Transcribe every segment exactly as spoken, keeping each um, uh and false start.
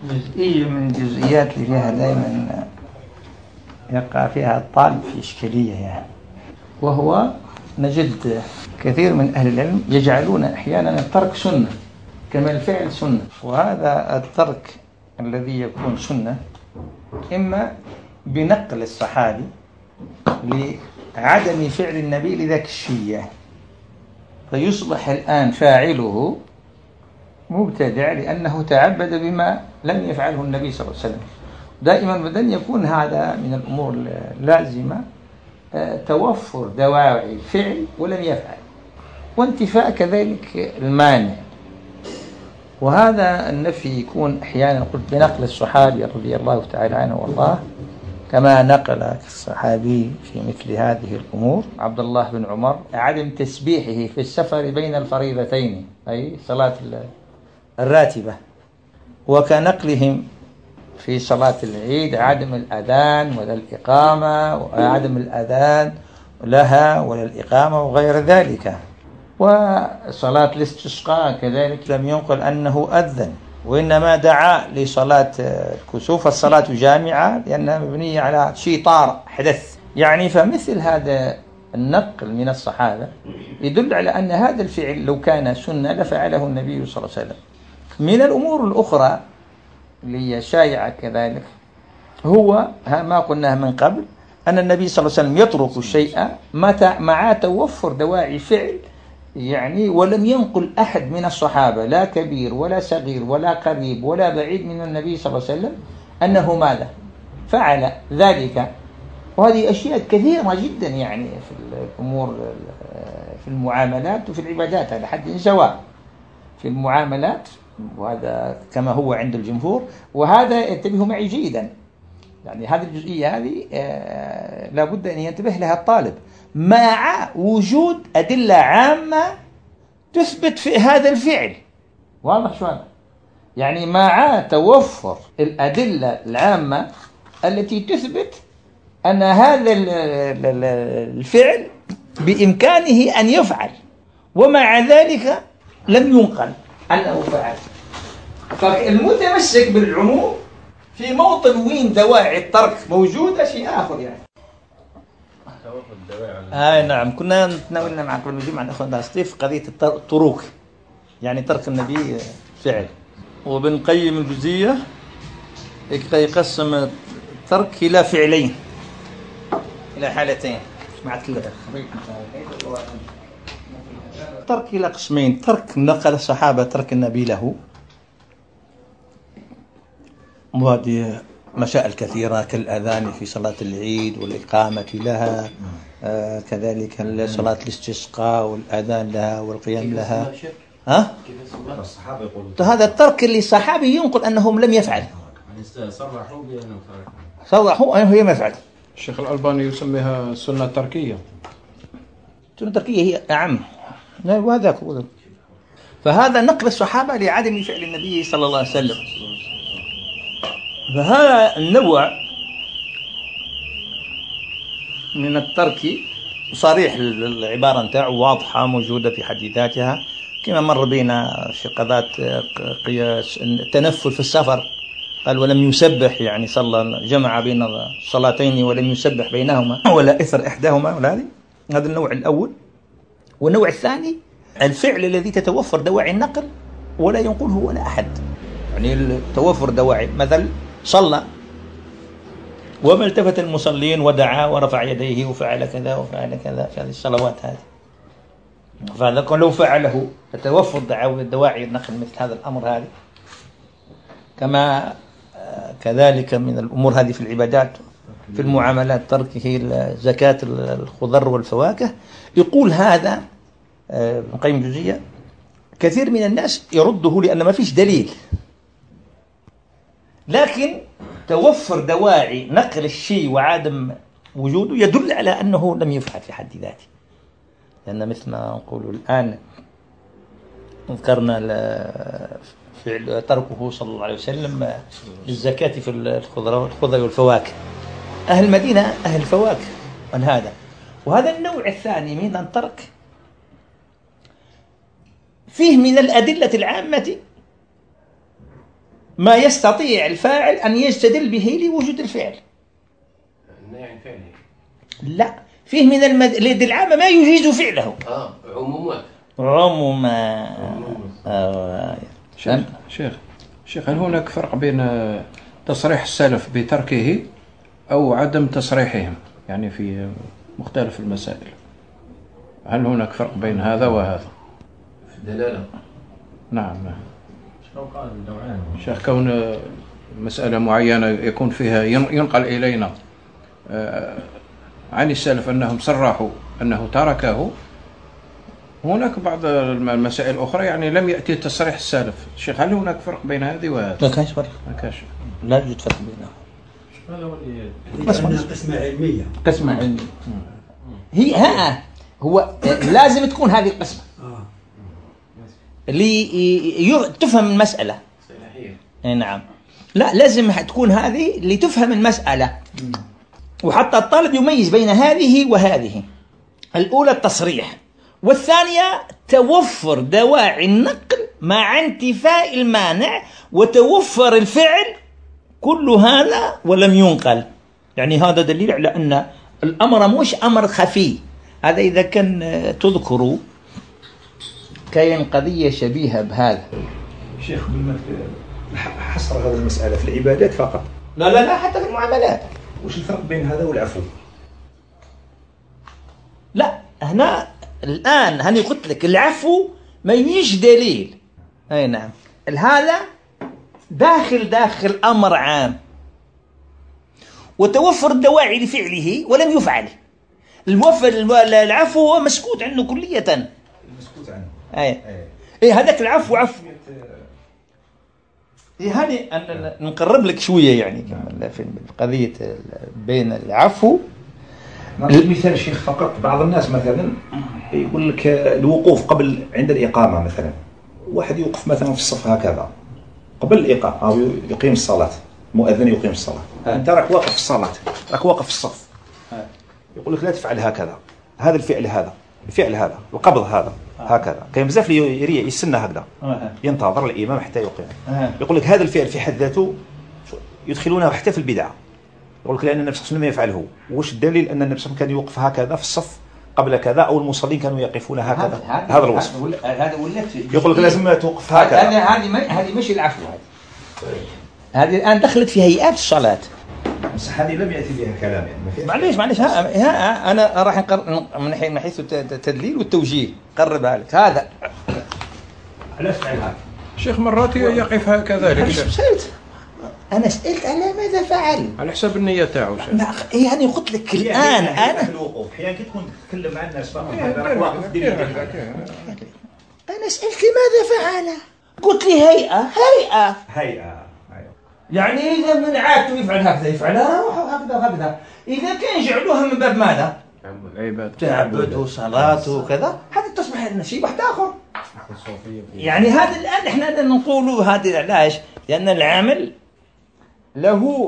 جزئية من الجزئيات اللي فيها دائما يقع فيها الطالب في إشكالية يعني، وهو نجد كثير من أهل العلم يجعلون أحيانا الترك سنة كما الفعل سنة، وهذا الترك الذي يكون سنة إما بنقل الصحابي لعدم فعل النبي لذاك الشيء، فيصبح الآن فاعله مبتدع لأنه تعبد بما لم يفعله النبي صلى الله عليه وسلم. دائما بدل يكون هذا من الأمور اللازمة توفر دواعي الفعل ولم يفعل، وانتفاء كذلك المانع. وهذا النفي يكون أحيانا قلت بنقل الصحابي رضي الله تعالى عنه والله، كما نقل الصحابي في مثل هذه الأمور عبد الله بن عمر عدم تسبيحه في السفر بين الفريضتين أي صلاة الراتبة، وكنقلهم في صلاة العيد عدم الأذان ولا الإقامة، وعدم الأذان لها ولا الإقامة وغير ذلك. وصلاة الاستسقاء كذلك لم ينقل أنه أذن، وإنما دعا لصلاة الكسوف. الصلاة جامعة لأنها مبنية على شيء طارئ حدث يعني. فمثل هذا النقل من الصحابة يدل على أن هذا الفعل لو كان سنة لفعله النبي صلى الله عليه وسلم. من الأمور الأخرى اللي هي شائعة كذلك هو ما قلناه من قبل، أن النبي صلى الله عليه وسلم يترك الشيء مع توفر دواعي فعل يعني، ولم ينقل أحد من الصحابة لا كبير ولا صغير ولا قريب ولا بعيد من النبي صلى الله عليه وسلم أنه ماذا فعل ذلك. وهذه أشياء كثيرة جدا يعني في الأمور في المعاملات وفي العبادات على حد سواء. في المعاملات وهذا كما هو عند الجمهور، وهذا انتبهوا معي جيدا يعني هذه الجزئية هذه آه لابد أن ينتبه لها الطالب، مع وجود أدلة عامة تثبت في هذا الفعل. واضح شو هذا يعني؟ مع توفر الأدلة العامة التي تثبت أن هذا الفعل بإمكانه أن يفعل، ومع ذلك لم ينقل أنه فعل. فالمتمسك بالعموم في موطن وين دواعي الترك موجودة شيء آخر يعني. آه نعم، كنا تناولنا مع كل مجمع عن أخونا ستيف قضية التروك يعني ترك النبي فعل. وابن قيم الجزية يقسم الترك إلى فعلين، إلى حالتين. سمعت كده ترك إلى قسمين: ترك نقل الصحابة ترك النبي له، وهذه مسائل كثيرة كالأذان في صلاة العيد والإقامة لها، آه كذلك صلاة الاستسقاء والأذان لها والقيام لها. ها؟ الصحابة يقولون هذا الترك اللي الصحابي ينقل أنهم لم يفعل، صرحوا بأنهم صرحوا أنه لم يفعل. الشيخ الألباني يسميها سنة تركية. سنة تركية هي أعم، وهذا هو. فهذا نقل الصحابة لعدم فعل النبي صلى الله عليه وسلم. فهذا النوع من الترك صريح، العبارة نتاعه واضحة موجودة في حديثاتها، كما مر بنا في قضاة قياس التنفل في السفر، قال ولم يسبح يعني صلى جمع بين الصلاتين ولم يسبح بينهما ولا إثر إحداهما ولا هذه. هذا النوع الأول. والنوع الثاني الفعل الذي تتوفر دواعي النقل ولا ينقله ولا أحد، يعني توفر دواعي، مثل صلى وما التفت المصلين ودعا ورفع يديه وفعل كذا وفعل كذا في هذه الصلوات هذه، فهذا لو فعله تتوفر دواعي النقل مثل هذا الأمر هذه. كما كذلك من الأمور هذه في العبادات في المعاملات تركه زكاة الخضر والفواكه. يقول هذا ابن قيم الجوزية كثير من الناس يرده لأن ما فيش دليل، لكن توفر دواعي نقل الشيء وعدم وجوده يدل على أنه لم يفعل في حد ذاته. لأن مثل ما نقول الآن ذكرنا فعل تركه صلى الله عليه وسلم للزكاة في الخضر والفواكه، أهل المدينة أهل الفواكه عن هذا. وهذا النوع الثاني من الترك فيه من الأدلة العامة ما يستطيع الفاعل أن يستدل به لوجود الفعل. النهي عن فعله. لا، فيه من المد... اليد العامة ما يجيز فعله. اه عمومات. عموما. آه. شيخ شيخ شيخ هل هناك فرق بين تصريح السلف بتركه أو عدم تصريحهم يعني في مختلف المسائل؟ هل هناك فرق بين هذا وهذا؟ في الدلالة. نعم. شيخ كون مسألة معينة يكون فيها ينقل إلينا عن السلف أنهم صرحوا أنه تركه، هناك بعض المسائل الأخرى يعني لم يأتي تصريح السلف. شيخ هل هناك فرق بين هذه وهذا؟ لا كانش فرق. ما كانش. لا يوجد فرق بينهم. هذا هو اللي قسمة قسمة علمية. قسمة علمية. هي ها هو لازم تكون هذه القسمة اللي تفهم المسألة. صحيح. نعم. لا لازم تكون هذه اللي تفهم المسألة، وحتى الطالب يميز بين هذه وهذه. الأولى التصريح، والثانية توفر دواعي النقل مع انتفاء المانع وتوفر الفعل، كل هذا ولم ينقل. يعني هذا دليل على أن الأمر مش أمر خفي. هذا إذا كان تذكروا كاين قضية شبيهة بهذا. شيخ حصر هذه المسألة في العبادات فقط؟ لا لا لا، حتى في المعاملات. وش الفرق بين هذا والعفو؟ لا هنا الآن هني قلت لك العفو ما يجيش دليل. أي نعم. هذا داخل داخل أمر عام وتوفر الدواعي لفعله ولم يفعل. الوفر العفو هو مسكوت عنه كلية. مسكوت عنه. أي. إيه هذاك العفو عفو. إيه هذه أنا نقرب لك شوية يعني كمان في قضية بين العفو. نعطيك مثال شيخ فقط. بعض الناس مثلا يقول لك الوقوف قبل عند الإقامة، مثلا واحد يوقف مثلا في الصف هكذا قبل الإقامة أو يقيم الصلاة، مؤذن يقيم الصلاة، أنت راك واقف في الصلاة، راك واقف في الصف، يقول لك لا تفعل هكذا، هذا الفعل هذا الفعل هذا القبض هذا هكذا. كاين بزاف اللي يريع يستنى هكذا ينتظر الإمام حتى يقيم. يقول لك هذا الفعل في حد ذاته يدخلونه حتى في البدعة. يقول لك لأن النبي صلى الله عليه وسلم يفعله. وش الدليل أن النبي صلى الله عليه وسلم كان يوقف هكذا في الصف قبل كذا، أو المصلين كانوا يقفون هكذا؟ هذا الوصف. هذا ولات يقول لك لازم توقف هكذا. هذه هذه هذه مش العفو. هذه هذه الآن دخلت في هيئات الصلاة. بس هذه لم يأتي بها كلام يعني. معليش معليش ها, ها أنا راح نقر من حيث التدليل والتوجيه قربها لك. هذا علاش فعل هكذا؟ شيخ مرات يقف هكذا. سألت أنا سألت على ماذا فعل على حساب النية تاعو. يعني قلت لك الآن أنا في الوقوف أحيانا كي تكون تتكلم مع الناس فقط هذا واقف دليل. أنا سألت ماذا فعل، قلت لي هيئة هيئة هيئة. يعني إذا من عادته يفعل هكذا يفعلها هكذا هكذا. إذا كان جعلوها من باب ماذا؟ عبادة. تعبد وصلاة وكذا، هذا تصبح شيء واحد آخر. يعني هذا الآن إحنا نقول هذا علاش؟ لأن العمل له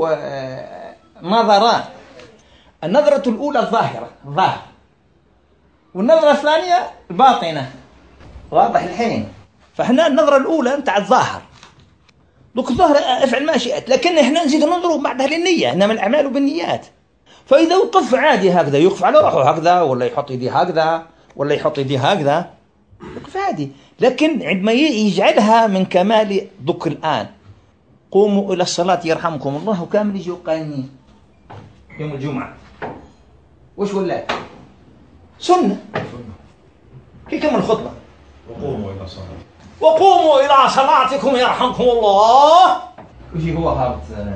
نظران. النظرة الأولى الظاهرة ظاهر، والنظرة الثانية الباطنة. واضح الحين؟ فإحنا النظرة الأولى نتاع الظاهر، دوك الظاهر افعل ما شئت، لكن إحنا نزيد ننظر بعدها للنية، إنما الأعمال بالنيات. فإذا وقف عادي هكذا يوقف على روحه هكذا، ولا يحط يدي هكذا، ولا يحط يدي هكذا، يوقف عادي. لكن عندما يجعلها من كمال دوك الآن قوموا إلى الصلاة يرحمكم الله، وكامل يجوا قايمين يوم الجمعة، وش ولا سنة كي كمل الخطبة وقوموا إلى الصلاة وقوموا إلى صلاتكم يرحمكم الله، وشي هو هابط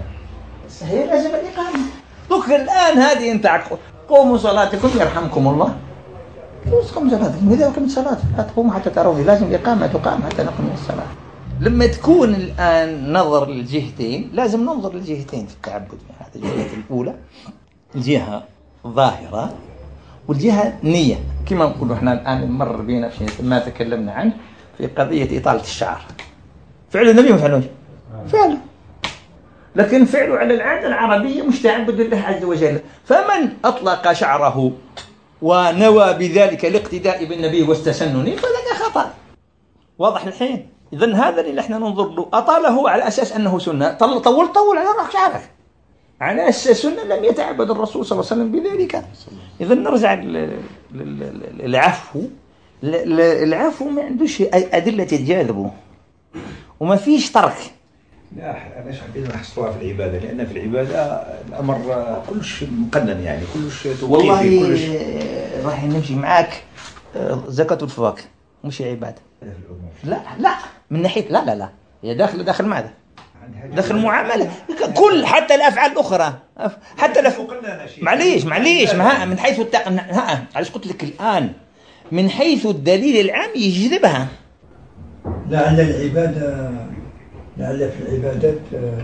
هي لازم الإقامة. دوك الآن هذه أنت قوموا صلاتكم يرحمكم الله، كيف تقوم صلاتكم إذا قمت صلاة لا تقوموا حتى تروني، لازم إقامة تقام حتى نقوم الصلاة. لما تكون الآن نظر للجهتين لازم ننظر للجهتين في التعبد. هذه الجهة الأولى الجهة ظاهرة، والجهة نية. كما نقول احنا الآن مر بينا في ما تكلمنا عنه في قضية إطالة الشعر. فعل النبي ما فعلوش فعله، لكن فعله على العادة العربية مش تعبد لله عز وجل. فمن أطلق شعره ونوى بذلك الاقتداء بالنبي واستسنني فذاك خطأ. واضح الحين؟ إذن هذا اللي احنا ننظر له، أطاله على أساس أنه سنة، طول طول, طول على رأس شعرك على أساس سنة، لم يتعبد الرسول صلى الله عليه وسلم بذلك. إذن نرجع للعفو. العفو ما عندوش أدلة تجاذبه وما فيش ترك. لا أنا حبيت نحصرها في العبادة، لأن في العبادة الأمر كلش مقنن، يعني كلش توقيفي. والله كلش راح نمشي معاك. زكاة الفواكه مش عبادة. لا لا من ناحية لا لا لا هي داخل داخل ماذا؟ داخل معاملة كل حتى الأفعال الأخرى، حتى الأفعال معليش معليش ما من حيث الت... ها علاش قلت لك الآن من حيث الدليل العام يجذبها. لعل العبادة لعل في العبادات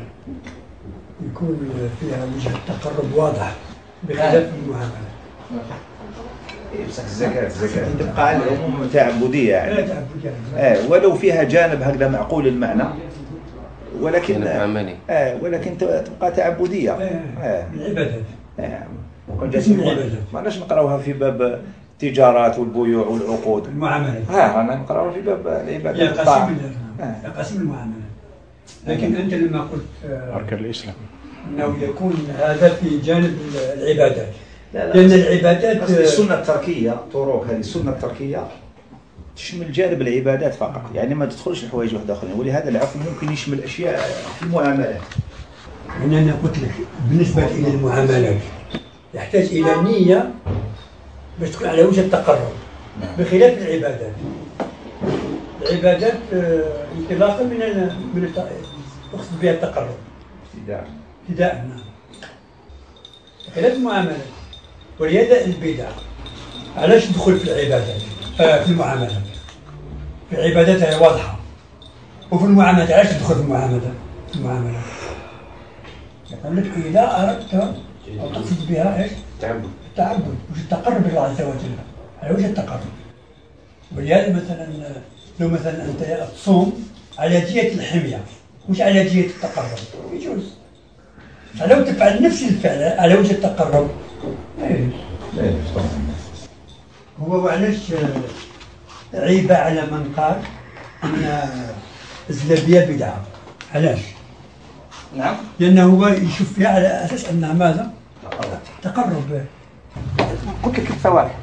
يكون فيها وجه التقرب واضح بخلاف المعاملة. بس الزكاة الزكاة تبقى على العموم تعبدية يعني. لا تعبدية. آه ولو فيها جانب هكذا معقول المعنى، ولكن عملي. آه ولكن تبقى تعبدية. آه العبادات. آه العبادات. ما ناش نقراوها في باب التجارات والبيوع والعقود. المعاملات. ها أنا نقراوها في باب العبادات. قسم المعاملات. لكن أنت لما قلت أركان الإسلام أنه يكون هذا في جانب العبادات. لا لا لأن العبادات السنة التركية طرق هذه السنة التركية تشمل جانب العبادات فقط، يعني ما تدخلش الحوايج واحدة أخرى، ولهذا العفو ممكن يشمل أشياء في المعاملات. يعني أنا قلت لك بالنسبة إلى المعاملات يحتاج إلى نية باش تكون على وجه التقرب بخلاف العبادات. العبادات انطلاقا من من يقصد بها التقرب ابتداء ابتداء نعم بخلاف المعاملات. ولهذا البدع علاش تدخل في العبادات آه في المعاملات؟ في العبادات هي واضحة، وفي المعاملات علاش تدخل في المعاملات؟ في المعاملات يقول لك إذا أردت أو تقصد بها إيش؟ تعبد التعبد وش التقرب إلى الله عز وجل على وجه التقرب. ولهذا مثلا لو مثلا أنت تصوم على جهة الحمية مش على جهة التقرب يجوز. فلو تفعل نفس الفعل على وجه التقرب لا يجوز. لا يجوز طبعا. هو وعلاش عيب على من قال أن الزلابية بدعة؟ علاش؟ نعم لأنه هو يشوف فيها على أساس أنها ماذا؟ تقرب. قلت لك الفواكه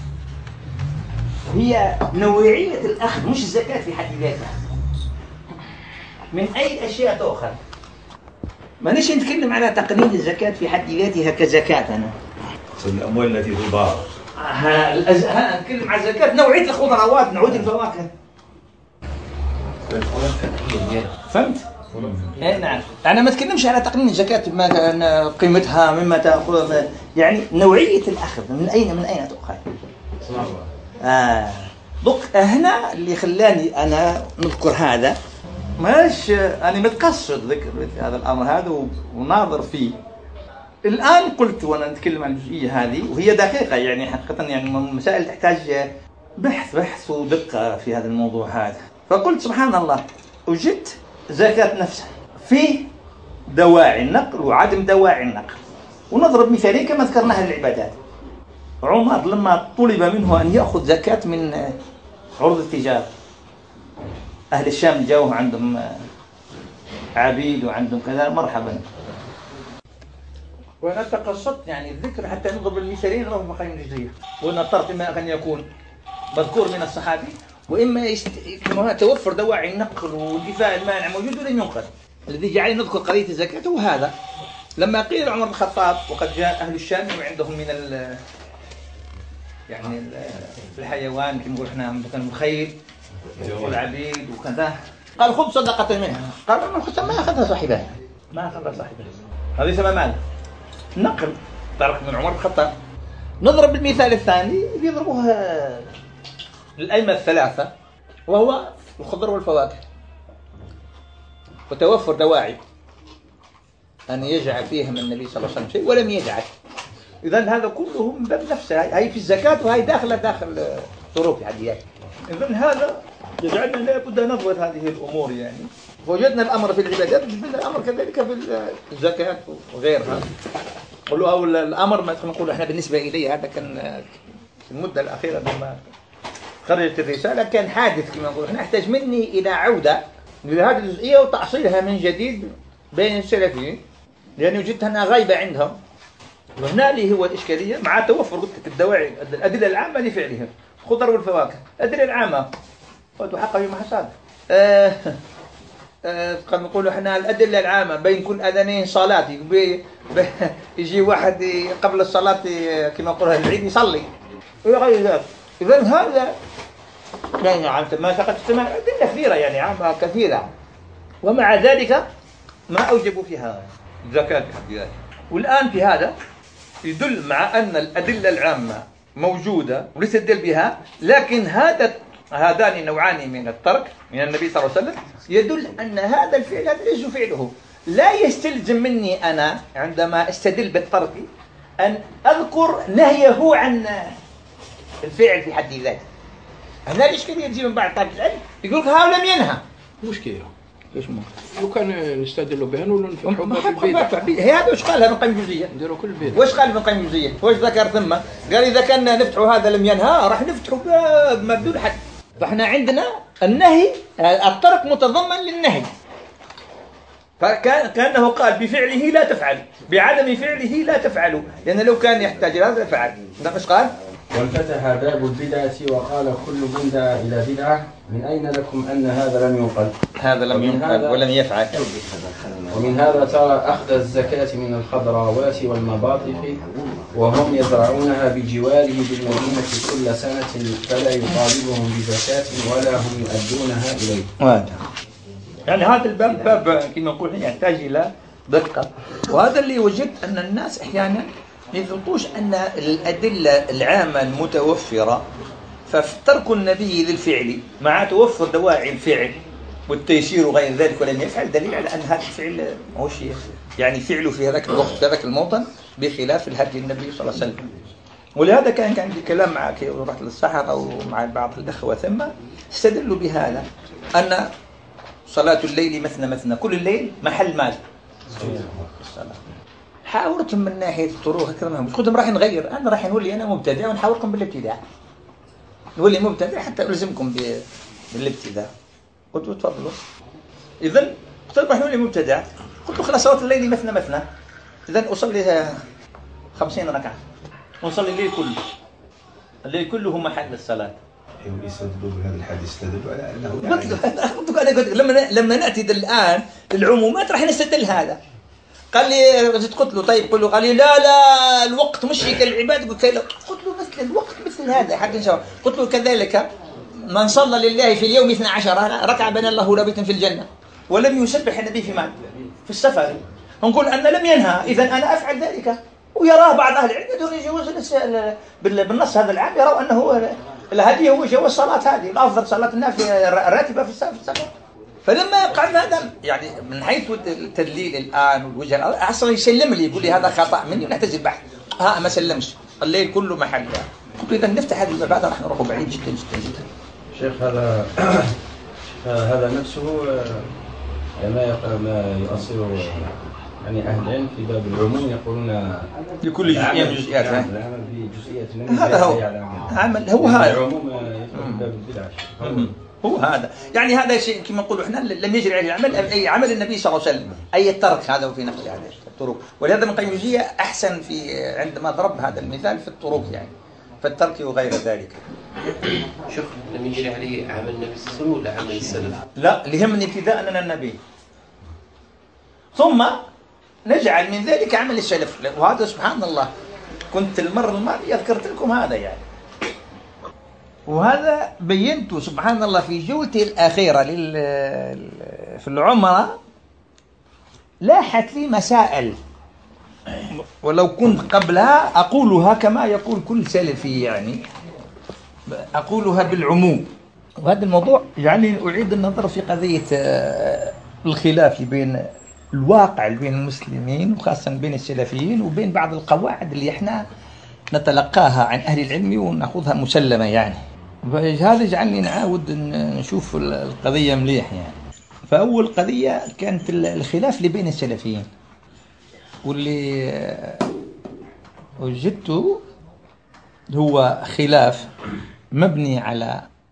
هي نوعية الأخذ مش الزكاة في حد ذاتها، من أي أشياء تؤخذ. ما نيش نتكلم على تقنين الزكاة في حد ذاتها كزكاة. أنا الأموال التي تضاع ها نتكلم على الزكاة نوعية الخضروات نوعية الفواكه. فهمت؟ اي نعم. أنا ما أتكلمش على تقنين الزكاة ما قيمتها مما تأخذ، يعني نوعية الأخذ من أين من أين تؤخذ. آه. دق هنا اللي خلاني أنا نذكر هذا، ماش أنا متقصد ذكر هذا الأمر هذا وناظر فيه. الآن قلت وأنا نتكلم عن الجزئية هذه وهي دقيقة، يعني حقيقة يعني مسائل تحتاج بحث بحث ودقة في هذا الموضوع هذا. فقلت سبحان الله وجدت زكاة نفسها في دواعي النقل وعدم دواعي النقل. ونضرب مثالين كما ذكرناها للعبادات. عمر لما طلب منه أن يأخذ زكاة من عروض التجارة، أهل الشام جاوه عندهم عبيد وعندهم كذا، مرحبا. وأنا تقصدت يعني الذكر حتى نضرب المثالين رغم مقاييس الجزئية، وأن اضطرت إما أن يكون مذكور من الصحابي وإما يست... توفر دواعي النقل والدفاع المانع موجود ولم ينقل. الذي جعلني نذكر قضية الزكاة هو هذا. لما قيل عمر بن الخطاب وقد جاء أهل الشام وعندهم من ال يعني الحيوان كما نقول احنا كان الخيل والعبيد وكذا، قال خذ صدقة منها. قال ابن الخطاب ما أخذها صاحبه، ما أخذها صاحبه. هذه يسمى مال نقل ترك من عمر بن الخطاب. نضرب بالمثال الثاني اللي يضربوها الأئمة الثلاثة وهو الخضر والفواكه، وتوفر دواعي أن يجعل فيهم النبي صلى الله عليه وسلم شيء ولم يجعل. إذن هذا كله من باب نفسه، هاي في الزكاة وهي داخلة داخل طرق عديات. إذن هذا يجعلنا لابد أن نضبط هذه الأمور يعني. وجدنا الأمر في العبادات وجدنا الأمر كذلك في الزكاة وغيرها. قلوا أو الأمر ما نقول إحنا بالنسبة إليه هذا كان في المدة الأخيرة لما خرجت الرسالة كان حادث كما نقول، نحتاج مني إلى عودة لهذه الجزئية وتعصيلها من جديد بين السلفيين، لأني وجدتها أنها غايبة عندهم. وهنا اللي هو الإشكالية مع توفر قلت لك الدواعي الأدلة العامة لفعلهم، الخضر والفواكه، الأدلة العامة وتحقق في محصاد. آه آه قد نقول احنا الأدلة العامة بين كل أذانين صلاة، يجي واحد قبل الصلاة كما نقولها العيد يصلي وغير ذلك. إذا هذا يعني عن ما سقط السماء أدلة كثيرة يعني عامة كثيرة، ومع ذلك ما أوجبوا فيها زكاة بحد ذلك. والآن في هذا يدل مع أن الأدلة العامة موجودة وليستدل بها، لكن هذا هذان النوعان من الترك من النبي صلى الله عليه وسلم يدل أن هذا الفعل هذا ليس فعله. لا يستلزم مني أنا عندما استدل بالترك أن أذكر نهيه عن الفعل في حد ذاته. هنا الإشكالية يجي من بعض طالب العلم يقول لك ها لم ينهى. مشكلة. ليش مو؟ لو كان نستدلوا بها ولا نفتحوا باب البيت. هذا وش قالها ابن قيم الجوزية؟ نديروا كل بيت. وش قال ابن قيم الجوزية؟ وش ذكر ثم؟ قال إذا كنا نفتحوا هذا لم ينهى راح نفتحوا باب ما بدون حد. فإحنا عندنا النهي الترك متضمن للنهي. فكان كأنه قال بفعله لا تفعل، بعدم فعله لا تفعلوا، لأن لو كان يحتاج هذا لفعل. ده مش قال؟ وانفتح باب البدعة وقال كل من دعا إلى بدعة من أين لكم أن هذا لم ينقل؟ هذا لم ينقل ولم يفعل. ومن هذا ترى أخذ الزكاة من الخضروات والمباطح وهم يزرعونها بجواره بالمدينة كل سنة فلا يطالبهم بزكاة ولا هم يؤدونها إليه. يعني هذا الباب باب كما نقول يحتاج إلى دقة، وهذا اللي وجدت أن الناس أحيانا يثبتوش أن الأدلة العامة المتوفرة فترك النبي للفعل مع توفر دواعي الفعل والتيسير وغير ذلك ولم يفعل دليل على أن هذا الفعل هو شيء يعني فعله في هذاك الوقت في هذاك الموطن بخلاف الهدي النبي صلى الله عليه وسلم. ولهذا كان كان عندي كلام معك ورحت للصحراء ومع بعض الأخوة ثم استدلوا بهذا أن صلاة الليل مثنى مثنى كل الليل محل مال الصلاة. حاورتهم من ناحية الطرق هكذا مش خدهم راح نغير، أنا راح نولي أنا مبتدع ونحاوركم بالابتداع، نولي مبتدع حتى ألزمكم بالابتداع. قلت تفضلوا. إذن قلت راح نولي مبتدع، قلت خلاص صلاة الليل مثنى مثنى، إذن أصلي خمسين ركعة ونصلي الليل كله، الليل كله هو محل الصلاة. يستدلوا بهذا الحديث استدلوا على أنه قلت له أنا قلت لما لما نأتي الآن للعمومات راح نستدل هذا. قال لي قلت له طيب قل له، قال لي لا لا الوقت مش كالعباد. قلت له قلت له مثل الوقت مثل هذا حق نشوف. قلت له كذلك من صلى لله في اليوم اثنا عشر ركعة بنى الله له بيتا في الجنة ولم يسبح النبي في مال في السفر، نقول أن لم ينهى، إذا أنا أفعل ذلك. ويراه بعض أهل العلم يدون يجوز بالنص هذا العام، يروا أنه الهدي هو جواز الصلاة هذه الأفضل صلاة النافلة الراتبة في السفر. فلما قعدنا هذا يعني من حيث التدليل الآن والوجه أصلا يسلم لي يقول لي هذا خطأ مني ونحتاج البحث. ها ما سلمش الليل كله محل. قلت إذا نفتح هذه الباب راح نروح بعيد جدا جدا جدا. شيخ هذا هذا نفسه ما ما يؤصل يعني أهل العلم في باب العموم يقولون لكل جزئية من جزئيات العمل بجزئية هذا هو عمل هو هذا العموم في باب البدع هو هذا يعني هذا شيء كما نقول احنا لم يجري عليه العمل اي عمل النبي صلى الله عليه وسلم اي الترك هذا في نقل هذه الطرق. ولهذا من قيم الجوزية احسن في عندما ضرب هذا المثال في الطرق يعني في الترك وغير ذلك. شوف لم يجري عليه عمل النبي صلى الله عليه وسلم ولا عمل السلف؟ لا ليهمني ابتداء أننا النبي ثم نجعل من ذلك عمل السلف. وهذا سبحان الله كنت المرة الماضية ذكرت لكم هذا يعني، وهذا بينته سبحان الله في جولتي الأخيرة لل في العمرة لاحت لي مسائل ولو كنت قبلها أقولها كما يقول كل سلفي يعني أقولها بالعموم. وهذا الموضوع يعني أعيد النظر في قضية الخلاف بين الواقع بين المسلمين وخاصة بين السلفيين وبين بعض القواعد اللي احنا نتلقاها عن أهل العلم ونأخذها مسلمة يعني. هذا يجعلني نعاود نشوف القضية مليح يعني. فأول قضية كانت الخلاف اللي بين السلفيين واللي وجدته هو خلاف مبني على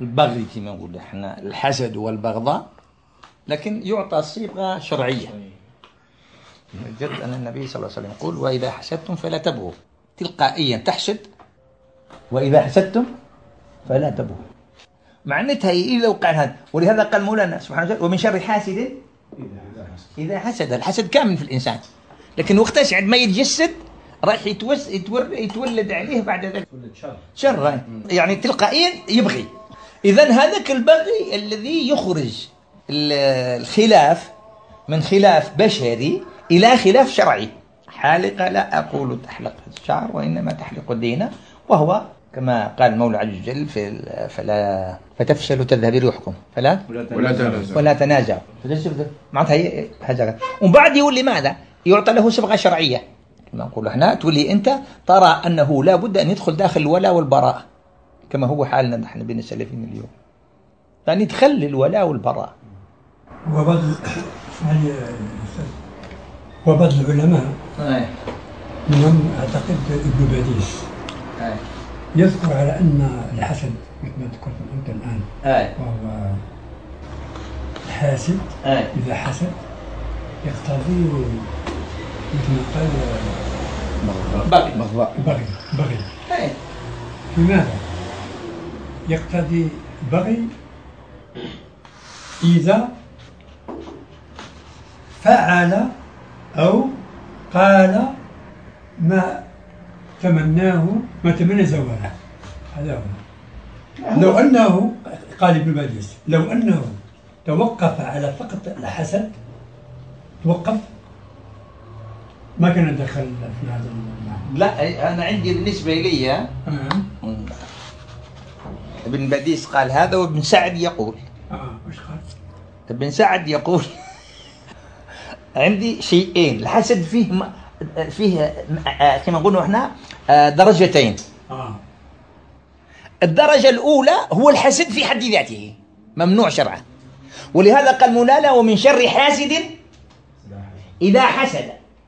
البغي كما نقول احنا الحسد والبغضاء، لكن يعطى صيغة شرعية. جد أن النبي صلى الله عليه وسلم يقول وإذا حسدتم فلا تبغوا، تلقائيا تحسد، وإذا حسدتم فلا تبغوا، معناتها إذا وقع هذا. ولهذا قال مولانا سبحانه وتعالى ومن شر حاسد إذا حسد. الحسد كامل في الإنسان، لكن وقتاش عندما يتجسد راح يتوس يتور يتولد عليه بعد ذلك شر، يعني تلقائيا يبغي. إذن هذاك البغي الذي يخرج الخلاف من خلاف بشري إلى خلاف شرعي. حالقة لا أقول تحلق الشعر وإنما تحلق الدين، وهو كما قال المولى عز وجل في فلا فتفشلوا تذهب ريحكم فلا ولا تنازعوا ولا تنازعوا. معناتها هي حاجة. ومن بعد يقول لماذا يعطى له صبغة شرعية كما نقول احنا، تولي أنت ترى أنه لا بد أن يدخل داخل الولاء والبراء كما هو حالنا نحن بين السلفيين اليوم، يعني تخلي الولاء والبراء. وبعض يعني وبعض العلماء منهم اعتقد ابن باديس يذكر على ان الحسد مثل ما ذكرت انت الان وهو الحاسد اذا حسد يقتضي مثل ما قال بغي بغي بغي لماذا؟ يقتضي بغي إذا فعل أو قال ما تمناه ما تمنى زواله. هذا هو. لو أنه قال ابن باديس لو أنه توقف على فقط الحسد توقف ما كان دخل في هذا المعنى. لا أنا عندي بالنسبة لي أه. ابن باديس قال هذا، وابن سعد يقول اه وش قال؟ ابن سعد يقول عندي شيئين، الحسد فيه م... فيه كما نقولوا احنا درجتين. اه الدرجة الأولى هو الحسد في حد ذاته ممنوع شرعا، ولهذا قال مولانا ومن شر حاسد إذا حسد.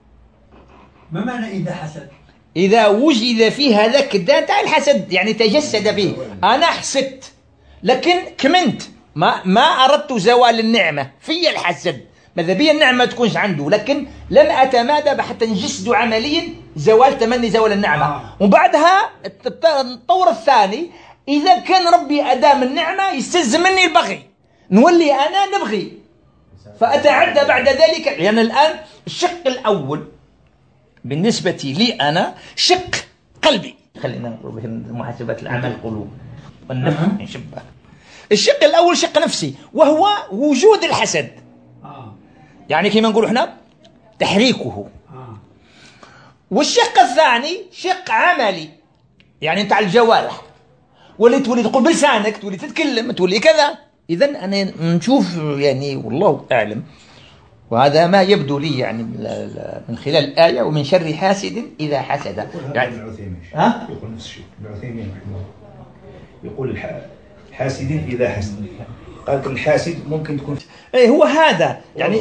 ما معنى إذا حسد؟ إذا وجد فيه هذاك الداء تاع الحسد، يعني تجسد فيه. أنا حسدت لكن كمنت ما ما أردت زوال النعمة في الحسد، ماذا بي النعمة تكونش عنده، لكن لم أتمادى حتى نجسد عمليا زوال تمني زوال النعمة. آه. وبعدها الطور الثاني إذا كان ربي أدام النعمة يستلزم مني البغي، نولي أنا نبغي فأتعدى بعد ذلك. لأن يعني الآن الشق الأول بالنسبة لي أنا شق قلبي، خلينا نقول محاسبة الأعمال القلوب والنفس نشبه. الشق الأول شق نفسي وهو وجود الحسد، يعني كما نقول احنا تحريكه. والشق الثاني شق عملي، يعني انت على الجوارح، واللي تولي تقول بلسانك، تولي تتكلم، تولي كذا. إذن أنا نشوف يعني والله أعلم، وهذا ما يبدو لي يعني من خلال الآية ومن شر حاسد إذا حسد. يعني ها؟ يقول نفس الشيء ابن عثيمين رحمه الله، يقول الحاسد إذا حسد، قال الحاسد ممكن تكون ايه هو هذا يعني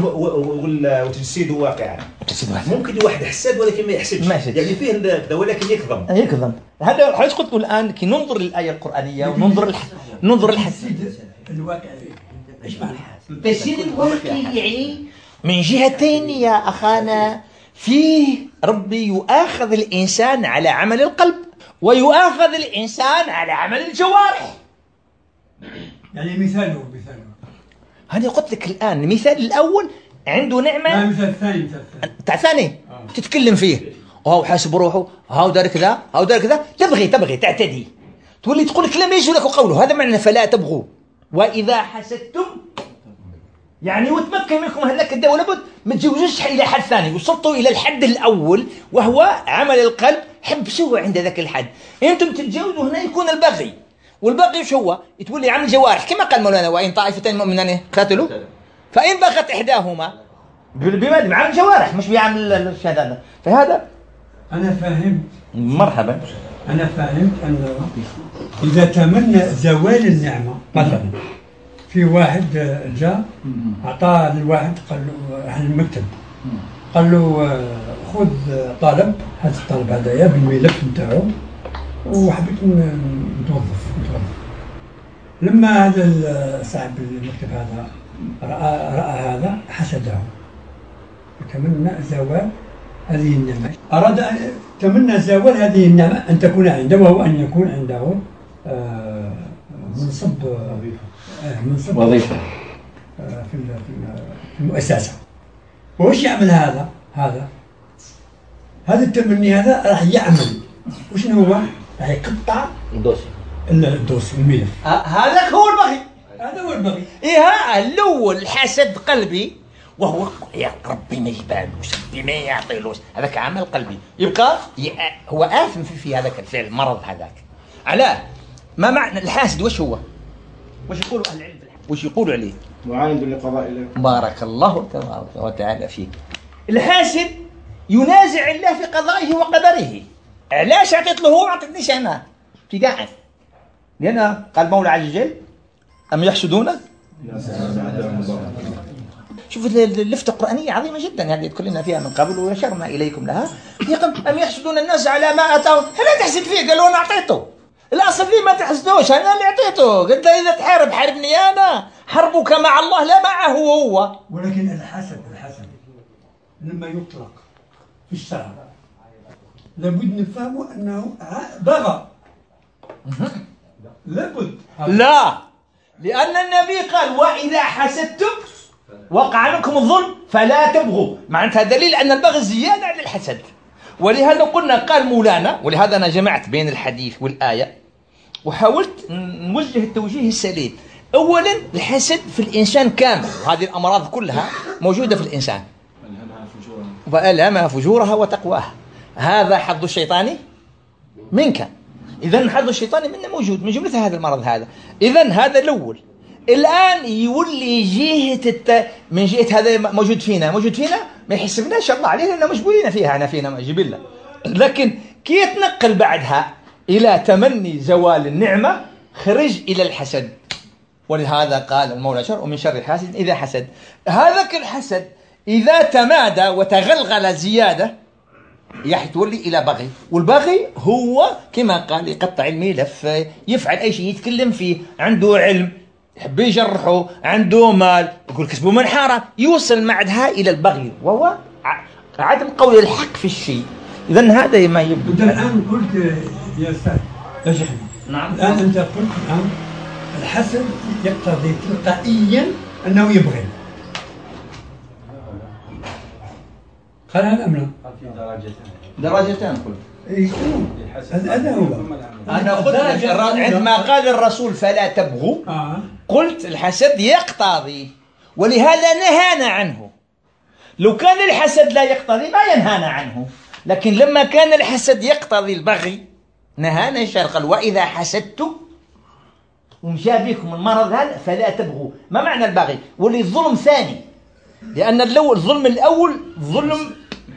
وتجسيده واقعا. ممكن واحد حسد ولكن ما يحسدش، يعني فيه ده ولكن يكذب يكذب. هذا حيث قلت الآن كي ننظر للآية القرآنية وننظر الح... ننظر الحسد الواقعي. ايش معنى الحسد؟ التجسيد الواقعي يعني من جهتين يا أخانا، فيه ربي يؤاخذ الإنسان على عمل القلب ويؤاخذ الإنسان على عمل الجوارح. يعني مثاله مثاله هذا قلت لك الآن المثال الأول عنده نعمة. لا مثال الثاني تاع ثاني آه. تتكلم فيه هاو حاسب روحه، هاو دار كذا، هاو دار كذا، تبغي تبغي تعتدي، تولي تقول كلام يجي لك قوله. هذا معنى فلا تبغوا. وإذا حسدتم يعني وتمكن منكم هذاك الدواء، لابد ما تجوزوش إلى حد ثاني، وصلتوا إلى الحد الأول وهو عمل القلب، حبسوه عند ذاك الحد. أنتم تتجاوزوا هنا يكون البغي، والباقي وش هو؟ يتولي عمل جوارح كما قال مولانا وإن طائفتين مؤمنان قاتلوا فإن بغت إحداهما بماذا؟ بعمل جوارح مش بعمل الشهادة. فهذا أنا فاهمت. مرحبا. أنا فاهمت أنه إذا تمنى زوال النعمة، مثلا في واحد جاء أعطاه للواحد قال له أهل المكتب، قال له خذ طالب، هذا الطالب هذايا بالملف نتاعو وحبيت نتوظف نتوظف لما هذا صاحب المكتب هذا رأى, رأى هذا حسده، وتمنى زوال هذه النعمة، أراد أن تمنى زوال هذه النعمة أن تكون عنده، وهو أن يكون عنده آه منصب آه منصب وظيفة آه في في المؤسسة. وش يعمل هذا؟ هذا هذا التمني هذا راح يعمل وشنو هو؟ راح يقطع الدوسي الدوس الملف. هذاك هو البغي، هذا هو البغي. إيه الأول الحسد قلبي، وهو يا ربي ما يبانوش، ربي ما يعطيلوش، هذاك عمل قلبي يبقى هو آثم في, في هذاك الفعل، المرض هذاك. علاه؟ ما معنى الحاسد؟ وش هو؟ وش يقولوا أهل العلم؟ وش يقولوا عليه؟ معاند لقضاء الله. بارك الله تبارك وتعالى فيك. الحاسد ينازع الله في قضائه وقدره. علاش أعطيت له هو وأعطيتنيش أنا؟ ابتداء، لأن قال المولى عز وجل أم يحسدون؟ شوف اللفتة القرآنية عظيمة جدا، هذه تكلمنا فيها من قبل ويشرنا إليكم لها. أم يحسدون الناس على ما أتاهم؟ لا تحسد فيه، قالوا أنا أعطيته. الأصل فيه ما تحسدوش، أنا اللي أعطيته. قلت له إذا تحارب حاربني أنا، حربك مع الله لا معه هو. ولكن الحسد الحسد لما يطلق في الشرع لابد نفهمه أنه بغى. لابد. لا، لأن النبي قال وإذا حسدتم وقع منكم الظلم فلا تبغوا، معناتها دليل أن البغي زيادة على الحسد. ولهذا قلنا قال مولانا، ولهذا أنا جمعت بين الحديث والآية وحاولت نوجه التوجيه السليم. أولا الحسد في الإنسان كامل، وهذه الأمراض كلها موجودة في الإنسان، وألهمها فجورها وتقواها. هذا حظ الشيطان منك، إذن حظ الشيطان منا موجود من جملة هذا المرض هذا. إذن هذا الأول. الآن يولي جهة الت... من جهة هذا موجود فينا موجود فينا ما يحسبناش الله عليه لأننا مجبورين فيها، أنا فينا جبلة. لكن كي يتنقل بعدها إلى تمني زوال النعمة خرج إلى الحسد. ولهذا قال المولى شر ومن شر حاسد إذا حسد. هذاك الحسد إذا تمادى وتغلغل زيادة يحتولي إلى بغي، والبغي هو كما قال يقطع الملف، يفعل أي شيء يتكلم فيه، عنده علم يحب يجرحه، عنده مال يقول كسبه من حارة، يوصل معها إلى البغي وهو عدم قول الحق في الشيء. إذن هذا ما يبدو. أنت الآن قلت يا أستاذ يا شيخنا، نعم الآن أنت قلت الآن الحسد يقتضي تلقائيا أنه يبغي. قال هذا أم لا؟ في درجتين. درجتان قلت. إيه هذا هو. أنا قلت لك عندما قال الرسول فلا تبغوا آه. قلت الحسد يقتضي، ولهذا نهانا عنه. لو كان الحسد لا يقتضي ما ينهانا عنه، لكن لما كان الحسد يقتضي البغي نهانا الشرع. قال وإذا حسدتم ومشى بكم المرض هذا فلا تبغوا. ما معنى البغي؟ وللظلم ثاني، لأن الظلم الأول ظلم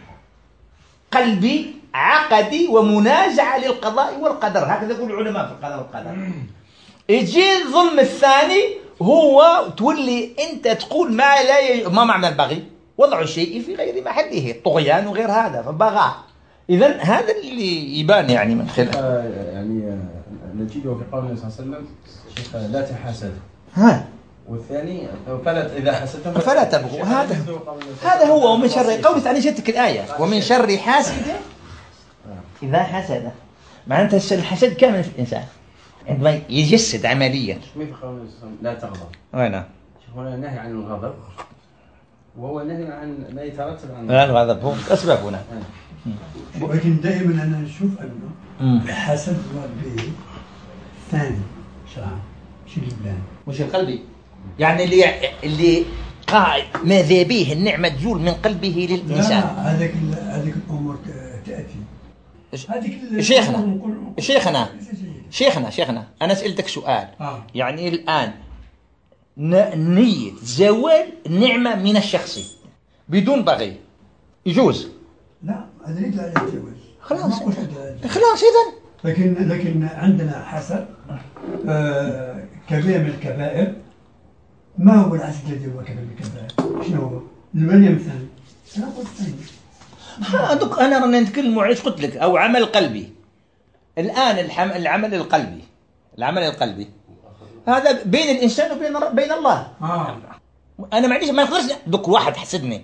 قلبي عقدي ومنازعة للقضاء والقدر، هكذا يقول العلماء في القضاء والقدر. يجي الظلم الثاني هو تولي أنت تقول ما لا ي... ما معنى البغي؟ وضع الشيء في غير محله، الطغيان وغير هذا فبغى. إذن هذا اللي يبان يعني من خلال يعني نجده في قول النبي صلى الله عليه وسلم شيخ لا تحاسد. ها. والثاني فلا إذا حسدتم فلا تبغوا. هذا هذا هو ومن شر قولت أنا جتك الآية ومن شر حاسد إذا حسد. معناتها الحسد كامل في الإنسان عندما يجسد عمليا. في قول النبي صلى الله عليه وسلم لا تغضب. وين؟ هنا نهي عن الغضب وهو نهي عن ما يترتب عن الغضب هو أسباب هنا. ولكن دائما أنا نشوف أنه الحسد هو البيت الثاني شرعا مش الإبلان مش القلبي، يعني اللي اللي قاعد ماذا به النعمة تزول من قلبه للإنسان. لا هذيك هذيك الأمور تأتي. هذيك شيخنا شيخنا شيخنا شيخنا أنا سألتك سؤال. آه. يعني الآن نية زوال النعمة من الشخص بدون بغي يجوز؟ لا هذا ليس على الجواز. خلاص خلاص إذن. لكن لكن عندنا حسد آه كبير من الكبائر. ما هو الحسد الذي هو كبير من الكبائر؟ شنو هو؟ المنية الثاني. أنا قلت الثاني. ها دوك أنا رانا نتكلم علاش قلت لك أو عمل قلبي. الآن الحم... العمل القلبي العمل القلبي هذا بين الإنسان وبين بين الله. آه. أنا ما عنديش، ما نقدرش دوك واحد حسدني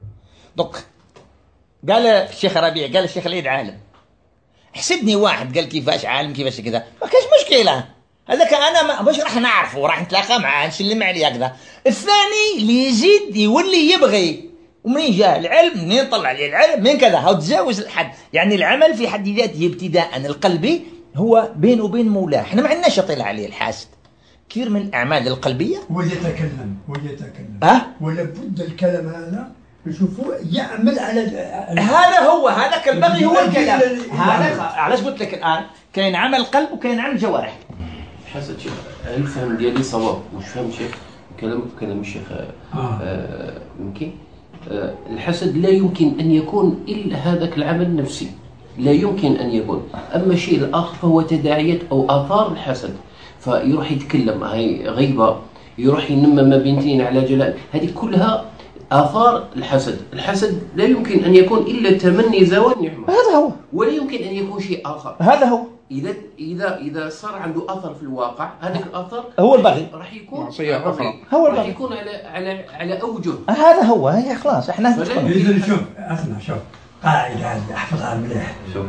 دوك قال الشيخ ربيع، قال الشيخ العيد عالم، حسدني واحد قال كيفاش عالم كيفاش كذا، ما كاش مشكلة، هذاك أنا ما باش راح نعرفه وراح نتلاقى معاه نسلم عليه هكذا. الثاني اللي يزيد يولي يبغي، ومنين جاء العلم، منين طلع عليه العلم، من كذا هو تجاوز الحد. يعني العمل في حد ذاته ابتداء القلبي هو بينه وبين مولاه. احنا ما عندناش يطيل عليه الحاسد. كثير من الأعمال القلبية ويتكلم ويتكلم أه؟ ولا بد الكلام هذا نشوفه يعمل على هذا هو هذا كالبغي هو الكلام. هذا علاش قلت لك الآن كاين عمل قلب وكاين عمل جوارح. حسن شيخ، الفهم ديالي صواب واش فهم شيخ كلام كلام الشيخ آه. آه ممكن آه الحسد لا يمكن أن يكون إلا هذاك العمل النفسي، لا يمكن أن يكون. أما الشيء الآخر فهو تداعيات أو آثار الحسد، فيروح يتكلم هاي غيبة، يروح ينمى ما بنتين على جلال، هذه كلها آثار الحسد. الحسد لا يمكن أن يكون إلا تمني زوال نعمة، هذا هو، ولا يمكن أن يكون شيء آخر. هذا هو. إذا إذا إذا صار عنده أثر في الواقع، هذاك الأثر هو البغي، راح يكون معصية أخرى، هو راح البغي، يكون على على على أوجه. هذا هو. هي خلاص احنا إذا شوف اسمع، شوف قاعدة هذه احفظها مليح. شوف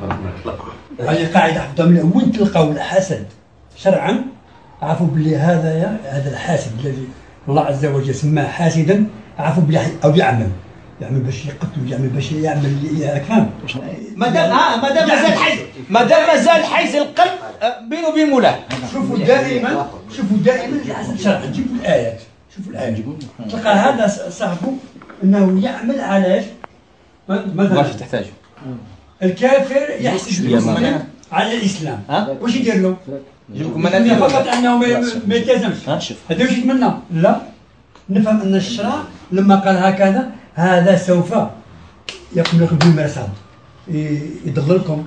هذه قاعدة احفظها مليح. وين تلقاو الحسد شرعا عرفوا بلي هذا يا هذا الحاسد الذي الله عز وجل سماه حاسدا، عرفوا بلي او يعمل يعمل باش يقتل، يعمل باش يعمل فهم. ما دام اه ما دام مازال حيز ما دام مازال حيز القلب بينه وبين مولاه. شوفوا دائما شوفوا دائما الحسد شرعا. جيبوا الآيات، شوفوا الآيات تلقى هذا صاحبه انه يعمل علاش مثلا واش تحتاج الكافر يحسد المسلم على الاسلام، واش يدير له؟ يجيبكم منافع منافع فقط انه ما يلتزمش. هذا واش يتمنى؟ لا، نفهم ان الشرع لما قال هكذا هذا سوف يقوم لكم بالمرصاد، يضللكم،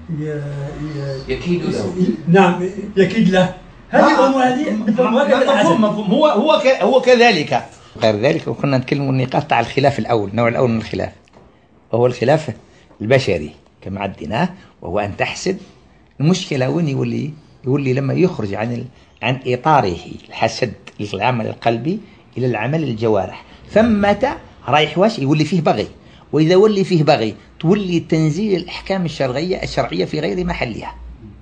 يكيد له. نعم يكيد له. هذه الامور هذه نفهمها. مفهوم مفهوم. هو هو هو كذلك. غير ذلك وكنا نتكلم النقاط تاع الخلاف الاول، النوع الاول من الخلاف وهو الخلاف البشري كما عديناه، وهو ان تحسد. المشكله وين يولي؟ يولي لما يخرج عن ال... عن اطاره الحسد العمل القلبي الى العمل الجوارح، ثمة رايح واش يولي فيه بغي، واذا ولي فيه بغي تولي تنزيل الاحكام الشرعيه الشرعيه في غير محلها،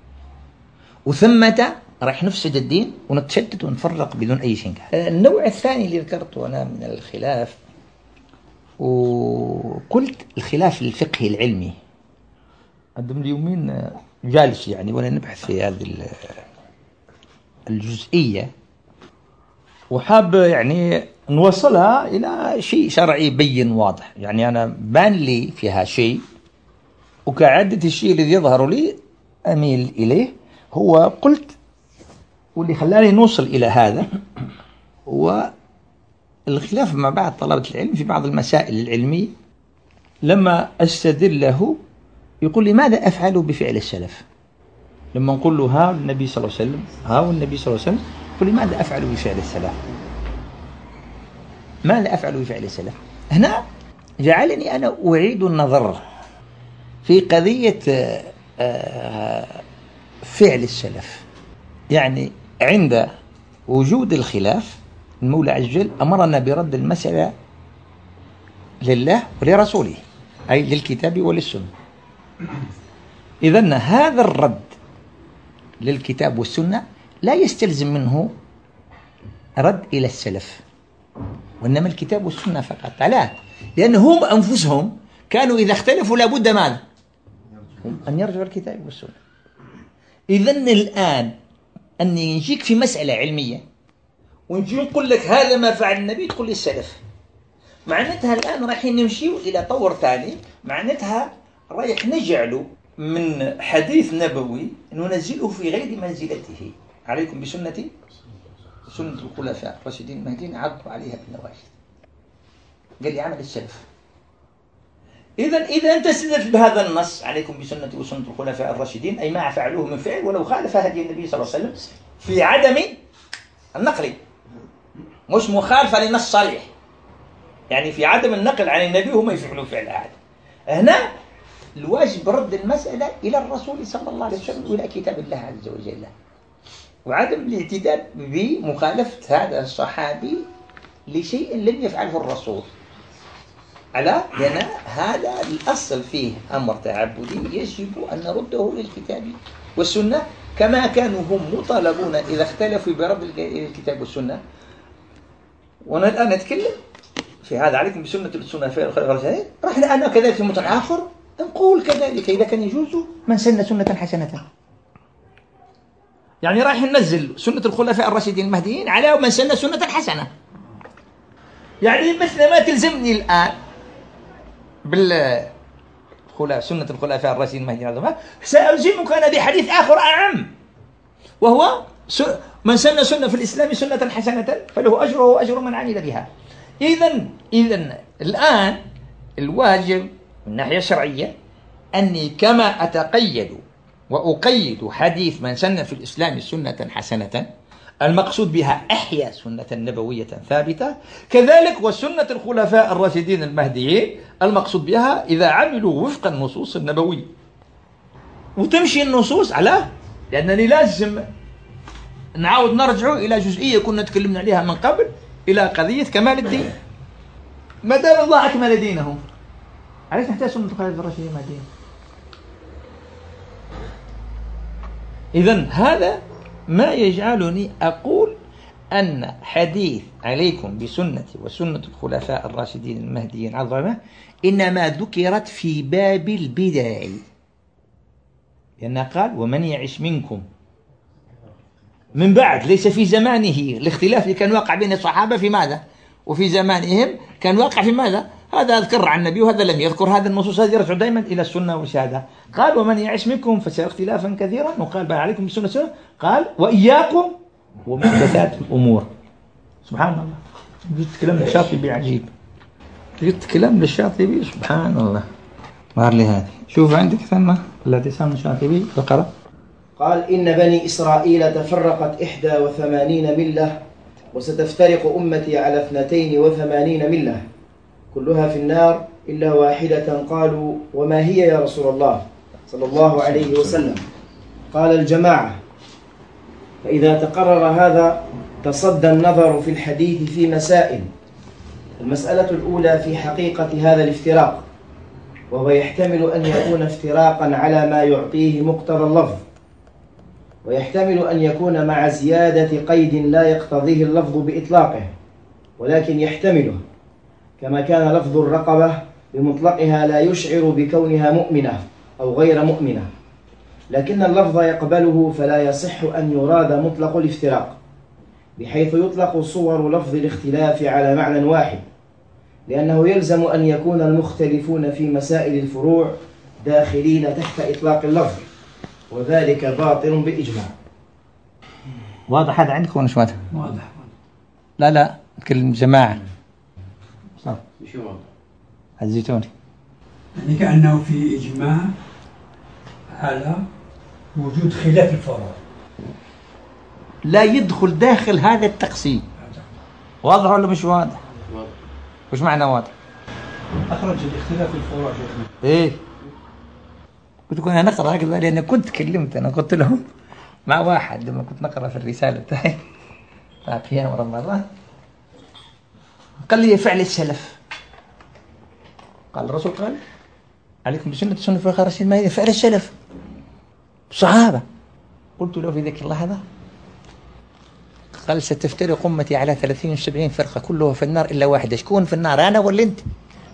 وثمة راح نفسد الدين ونتشتت ونفرق بدون اي شيء. النوع الثاني اللي ذكرته انا من الخلاف، وقلت الخلاف الفقهي العلمي. عندهم اليومين جالس يعني وانا نبحث في هذه الجزئيه، وحاب يعني نوصلها الى شيء شرعي بين واضح. يعني انا بان لي فيها شيء، وكعادة الشيء الذي يظهر لي اميل اليه. هو قلت واللي خلاني نوصل الى هذا هو الخلاف مع بعض طلبة العلم في بعض المسائل العلمية. لما استدل له يقول لي ماذا أفعل بفعل السلف؟ لما نقول له ها النبي صلى الله عليه وسلم ها والنبي صلى الله عليه وسلم، يقول لي ماذا أفعل بفعل السلف؟ ماذا أفعل بفعل السلف؟ هنا جعلني أنا أعيد النظر في قضية فعل السلف. يعني عند وجود الخلاف المولى عز وجل أمرنا برد المسألة لله ولرسوله، أي للكتاب وللسنة. إذن هذا الرد للكتاب والسنة لا يستلزم منه رد إلى السلف، وإنما الكتاب والسنة فقط. لا، لأنهم أنفسهم كانوا إذا اختلفوا لابد ماذا؟ أن يرجعوا الكتاب والسنة. إذن الآن أني نجيك في مسألة علمية ونجي نقول لك هذا ما فعل النبي، تقول لي السلف، معناتها الآن رايحين نمشيو إلى طور ثاني. معناتها رايح نجعله من حديث نبوي ننزله في غير منزلته. عليكم بسنتي سنة الخلفاء الراشدين المهديين عضوا عليها بالنواجذ. قال لي عمل السلف. إذا إذا أنت استدلت بهذا النص عليكم بسنتي وسنة الخلفاء الراشدين، أي ما فعلوه من فعل ولو خالف هدي النبي صلى الله عليه وسلم في عدم النقل، مش مخالفة لنص صريح، يعني في عدم النقل عن النبي هم يفعلوا فعل هذا. هنا الواجب رد المسألة إلى الرسول صلى الله عليه وسلم وإلى كتاب الله عز وجل. وعدم الاعتداد بمخالفة هذا الصحابي لشيء لم يفعله الرسول، على لأن هذا الأصل فيه أمر تعبدي يجب أن نرده للكتاب والسنة، كما كانوا هم مطالبون إذا اختلفوا برد الكتاب والسنة. وأنا الآن نتكلم في هذا عليكم بسنة السنة في الخلفاء، راح أنا كذلك في موطن آخر نقول كذلك إذا كان يجوز من سن سنة حسنة، يعني رايح ننزل سنة الخلفاء الراشدين المهديين على من سن سنة حسنة. يعني مثل ما تلزمني الآن بالخلفاء سنة الخلفاء الراشدين المهديين سألزمك أنا بحديث آخر أعم، وهو من سن سنة في الإسلام سنة حسنة فله أجره وأجر من عمل بها. إذن إذن الآن الواجب من ناحية شرعية أني كما أتقيد وأقيد حديث من سن في الإسلام سنة حسنة المقصود بها أحيا سنة نبوية ثابتة، كذلك وسنة الخلفاء الراشدين المهديين المقصود بها إذا عملوا وفق النصوص النبوية. وتمشي النصوص على، لأنني لازم نعاود نرجع إلى جزئية كنا تكلمنا عليها من قبل، إلى قضية كمال الدين. ما دام الله أكمل دينه علاش نحتاج سنة الخلفاء الراشدين المهديين؟ إذن هذا ما يجعلني أقول أن حديث عليكم بسنتي وسنة الخلفاء الراشدين المهديين عظمة إنما ذكرت في باب البدع، لأن قال ومن يعش منكم من بعد، ليس في زمانه. الاختلاف اللي كان واقع بين الصحابة في ماذا؟ وفي زمانهم كان واقع في ماذا؟ هذا أذكر عن النبي وهذا لم يذكر. هذا النصوص هذه يرجع دائما إلى السنة والشهادة. قال ومن يعش منكم فسيرى اختلافا كثيرا، وقال بقى عليكم بالسنة والسنة، قال وإياكم ومحدثات الأمور. سبحان الله، جبت كلام للشاطبي عجيب، جبت كلام للشاطبي سبحان الله. مار لي هذه، شوف عندك ثم الذي سام الشاطبي اقرأ. قال إن بني إسرائيل تفرقت إحدى وثمانين ملة، وستفترق أمتي على اثنتين وثمانين ملة كلها في النار إلا واحدة. قالوا وما هي يا رسول الله صلى الله عليه وسلم؟ قال الجماعة. فإذا تقرر هذا تصدى النظر في الحديث في مسائل. المسألة الأولى في حقيقة هذا الافتراق، وهو يحتمل أن يكون افتراقا على ما يعطيه مقتضى اللفظ، ويحتمل أن يكون مع زيادة قيد لا يقتضيه اللفظ بإطلاقه ولكن يحتمله، كما كان لفظ الرقبة بمطلقها لا يشعر بكونها مؤمنة أو غير مؤمنة، لكن اللفظ يقبله، فلا يصح أن يراد مطلق الافتراق، بحيث يطلق صور لفظ الاختلاف على معنى واحد، لأنه يلزم أن يكون المختلفون في مسائل الفروع داخلين تحت إطلاق اللفظ، وذلك باطل بالإجماع. واضح هذا عندكم ولا مش واضح؟ واضح. لا لا نتكلم جماعة. صح. شو واضح؟ عزيتوني. يعني كأنه في إجماع على وجود خلاف الفروع، لا يدخل داخل هذا التقسيم. واضح ولا مش واضح؟ واضح. وش معنى واضح؟ أخرج الاختلاف الفروع شيخنا. إيه؟ قلت لكم أنا نقرأ هكذا لأن كنت كلمت، أنا قلت لهم مع واحد لما كنت نقرأ في الرسالة بتاعي بتاع قيام رمضان، قال لي فعل السلف. قال الرسول قال عليكم بسنة السنة في الخير الرشيد، ما فعل السلف صحابة. قلت له في ذيك اللحظة، قال ستفترق أمتي على ثلاثين وسبعين فرقة كلها في النار إلا واحدة. شكون في النار، أنا ولا أنت؟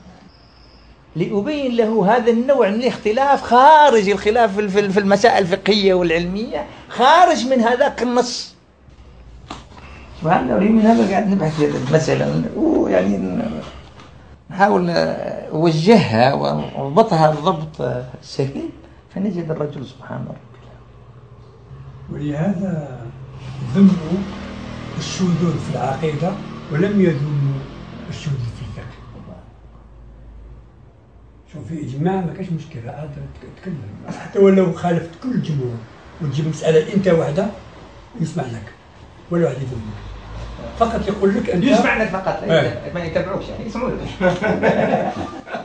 لأبين له هذا النوع من الاختلاف خارج الخلاف في المسائل الفقهية والعلمية، خارج من هذاك النص. سبحان الله، من هذا قاعد نبحث في المسألة ويعني نحاول نوجهها ونضبطها بضبط سليم، فنجد الرجل سبحان الله. ولهذا ذموا الشذوذ في العقيدة ولم يذموا الشذوذ في الفقه. شوف في إجماع ما كاش مشكلة، عاد تتكلم حتى ولو خالفت كل الجمهور وتجيب مسألة أنت وحدة يسمع لك ولا واحد يذمك، فقط يقول لك أنت يسمع لك فقط، ما يتبعوش يعني يسمعوا لك.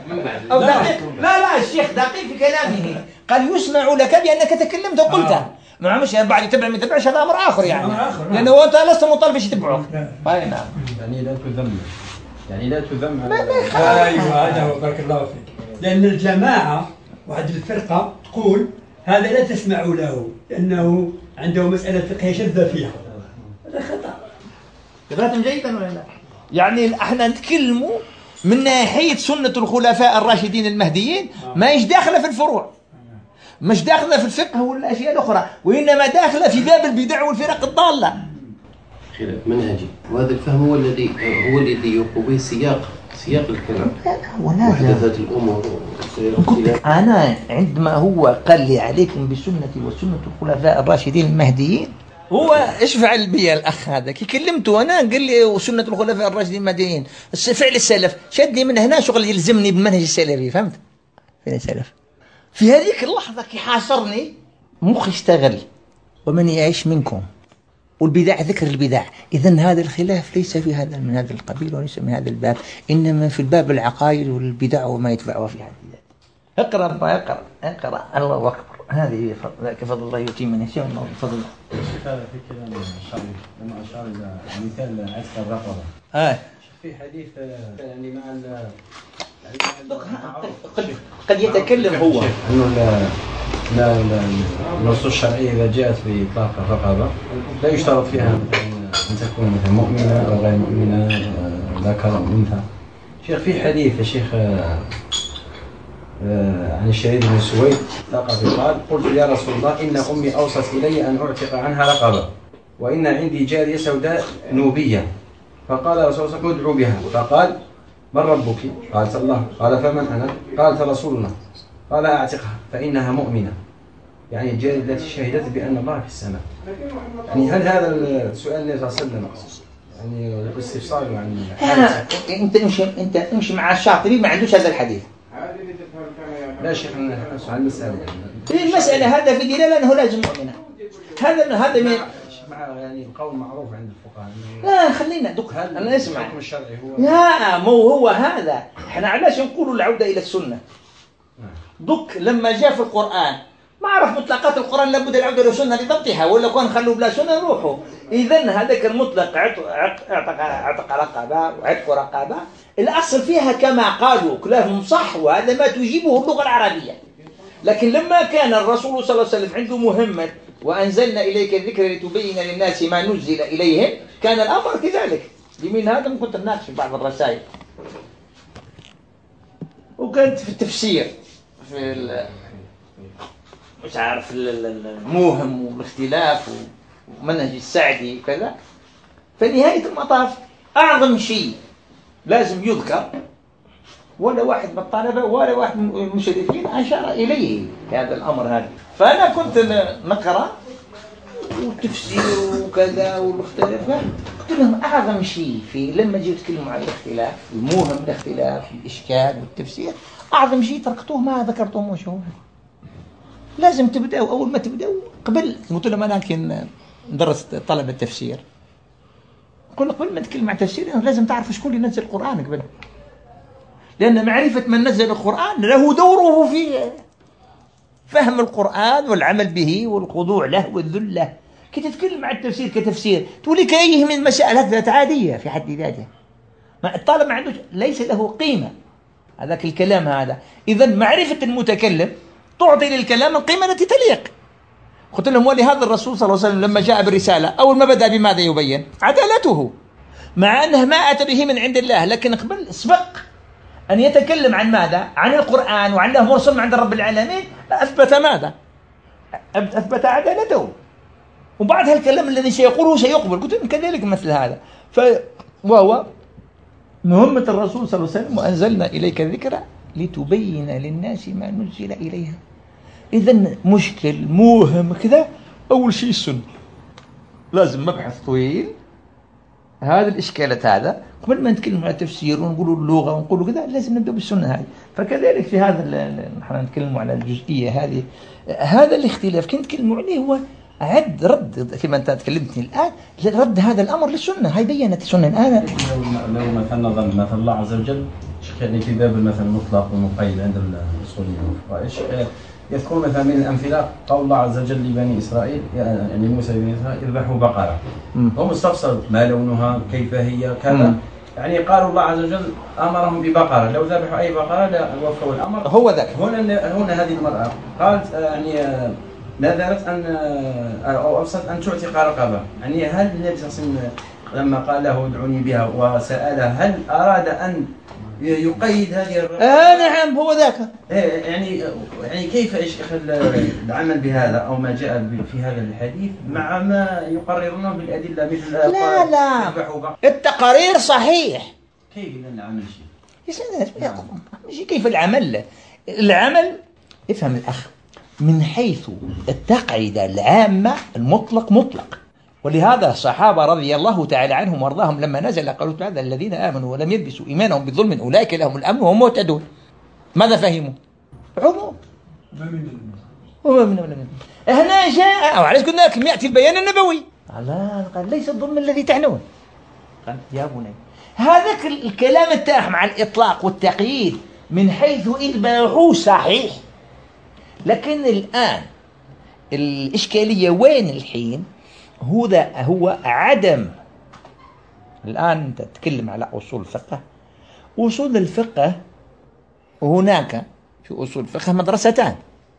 أو دقيق. لا لا الشيخ دقيق في كلامه، قال يسمع لك بأنك تكلمت وقلت، ما مش بعد يتبع ما يتبعش هذا أمر آخر يعني، أمر آخر، نعم. لأنه أنت لست مطالب باش يتبعوك. أي نعم. يعني لا تذم، يعني لا تذم. أيوه هذا هو، بارك الله فيك. لأن الجماعة واحد الفرقة تقول هذا لا تسمعوا له لأنه عنده مسألة فقهية شاذة فيها. هذا خطأ. قرأتم جيدا ولا لا؟ يعني احنا نتكلموا من ناحية سنة الخلفاء الراشدين المهديين، ما يش داخلة في الفروع، مش داخلة في الفقه ولا الأشياء الأخرى، وإنما داخلة في باب البدع والفرق الضالة. خلاف منهجي، وهذا الفهم هو الذي هو الذي يقوي سياق سياق الكلام وحدثات الأمور. أنا عندما هو قال لي عليكم بسنتي وسنة الخلفاء الراشدين المهديين، هو ايش فعل بي الأخ هذا كي كلمته أنا قال لي وسنة الخلفاء الراشدين المهديين فعل السلف، شدني من هنا شغل يلزمني بالمنهج السلفي، فهمت؟ فين السلف؟ في هذيك اللحظة كي حاصرني مخي اشتغل، ومن يعيش منكم والبدع ذكر البدع. إذن هذا الخلاف ليس في هذا من هذا القبيل وليس من هذا الباب، إنما في الباب العقائد والبدع وما يتبعه في حد ذاته. اقرأ ربما اقرأ اقرأ الله أكبر. هذه ذاك فضل الله يؤتي من يشاء الله بفضل. هذا في كلام الشرعي لما أشار إلى مثال عسكر الرقبة. آه. في حديث يعني مع ال قد قد يتكلم هو انه لا لا النصوص الشرعيه اذا جاءت باطلاق الرقبه لا يشترط فيها ان تكون مثلا مؤمنه او غير مؤمنه، ذكر او انثى. شيخ في حديث يا شيخ عن الشهيد بن سويد الثقفي قال: قلت يا رسول الله ان امي اوصت الي ان اعتق عنها رقبه، وان عندي جاريه سوداء نوبيه، فقال رسول الله ادعو بها، فقال: من ربك؟ قالت الله. قال: فمن أنا؟ قالت: رسول الله. قال: أعتقها فإنها مؤمنة، يعني الجارية التي شهدت بأن الله في السماء. يعني هل هذا السؤال النبي صلى الله عليه وسلم يعني الاستفسار عن انت امشي انت امشي مع الشاطبي ما عندوش هذا الحديث. لا شيخ نحن عن المسألة يعني المسألة هذا في دلالة أنه لازم مؤمنة. هذا هذا من مع يعني قول معروف عند الفقهاء. لا خلينا دك أنا اسمع. الحكم الشرعي هو لا مو هو هذا. احنا علاش نقولوا العودة إلى السنة؟ دك لما جاء في القرآن ما عرف مطلقات القرآن لابد العودة إلى السنة لضبطها، ولا كان خلوا بلا سنة نروحوا. إذن هذاك المطلق عتق عتق عتق رقبة وعتق رقبة الأصل فيها كما قالوا كلامهم صح، وهذا ما تجيبه اللغة العربية. لكن لما كان الرسول صلى الله عليه وسلم عنده مهمة وأنزلنا إليك الذكر لتبين للناس ما نزل إليهم، كان الأمر كذلك. لمن هذا كنت نناقش في بعض الرسائل، وكانت في التفسير في مش عارف الموهم والاختلاف ومنهج السعدي وكذا. فنهاية المطاف أعظم شيء لازم يذكر، ولا واحد من الطلبة ولا واحد من المشرفين أشار إليه في هذا الأمر هذا. فأنا كنت نقرأ وتفسير وكذا والاختلاف، قلت لهم أعظم شيء في لما جيت تكلموا عن الاختلاف الموهم الاختلاف الإشكال والتفسير، أعظم شيء تركتوه ما ذكرتوه. وش هو؟ لازم تبدأوا أول ما تبدأوا قبل. قلت لهم أنا كن ندرس طلب التفسير، قلنا قبل ما تكلم عن تفسير لازم تعرف شكون اللي نزل القرآن قبل، لأن معرفة من نزل القرآن له دوره في فهم القرآن والعمل به والخضوع له والذل له. كي تتكلم عن التفسير كتفسير تقولي كأيه من المسائل هكذا عادية في حد ذاتها، الطالب ما عندوش ليس له قيمة هذاك الكلام هذا. إذن معرفة المتكلم تعطي للكلام القيمة التي تليق. قلت لهم ولهذا الرسول صلى الله عليه وسلم لما جاء بالرسالة أول ما بدأ بماذا يبين؟ عدالته، مع أنه ما أتى به من عند الله، لكن قبل سبق أن يتكلم عن ماذا؟ عن القرآن وعن له مرسل عند رب العالمين، أثبت ماذا؟ أثبت عدالته، وبعد هالكلام الذي سيقوله سيقبل. قلت لهم كذلك مثل هذا. ف وهو مهمة الرسول صلى الله عليه وسلم: وأنزلنا إليك الذكر لتبين للناس ما نزل إليها. إذن مشكل موهم كذا. أول شيء السنة، لازم مبحث طويل هذا الإشكالات هذا قبل ما نتكلم على تفسير ونقولوا اللغة ونقولوا كذا، لازم نبدأ بالسنة هذه. فكذلك في هذا نحن نتكلم على الجزئية هذه، هذا الاختلاف كي نتكلم عليه هو عد رد كما أنت تكلمتني الآن، رد هذا الأمر للسنة. هاي بينت السنة الآن. لو مثلا نظن مثل الله عز وجل يعني في باب المثل المطلق والمقيد عند الأصوليين، يذكرون مثلا من الأمثلة قول الله عز وجل لبني إسرائيل يعني موسى بني إسرائيل اذبحوا بقرة. هم استفسروا ما لونها كيف هي كذا، يعني قالوا الله عز وجل أمرهم ببقرة، لو ذبحوا أي بقرة لا وفوا الأمر. هو ذاك. هنا هنا هذه المرأة قالت يعني نذرت أن أو أوصت أن تعتق رقبة، يعني هل النبي صلى الله عليه وسلم لما قال له ادعوني بها وسأله هل أراد أن يقيد هذه الرقبة؟ آه نعم هو ذاك. يعني يعني كيف يا شيخ العمل بهذا أو ما جاء في هذا الحديث مع ما يقررونه بالأدلة مثل لا لا التقارير صحيح. كيف العمل شيء؟ كيف العمل؟ العمل افهم الأخ من حيث التقعيدة العامة المطلق مطلق، ولهذا الصحابة رضي الله تعالى عنهم وارضاهم لما نزل قالوا تعالى الذين آمنوا ولم يلبسوا إيمانهم بظلم أولئك لهم الأمن وهم مهتدون. ماذا فهموا؟ عموم. وما من ولا من هنا جاء أو علاش قلنا لكم يأتي البيان النبوي. لا قال ليس الظلم الذي تعنون. قال يا بني هذاك الكلام التاح مع الإطلاق والتقييد من حيث إلباعه صحيح، لكن الآن الإشكالية وين الحين؟ هو هو عدم. الآن أنت تتكلم على أصول الفقه. أصول الفقه هناك في أصول الفقه مدرستان،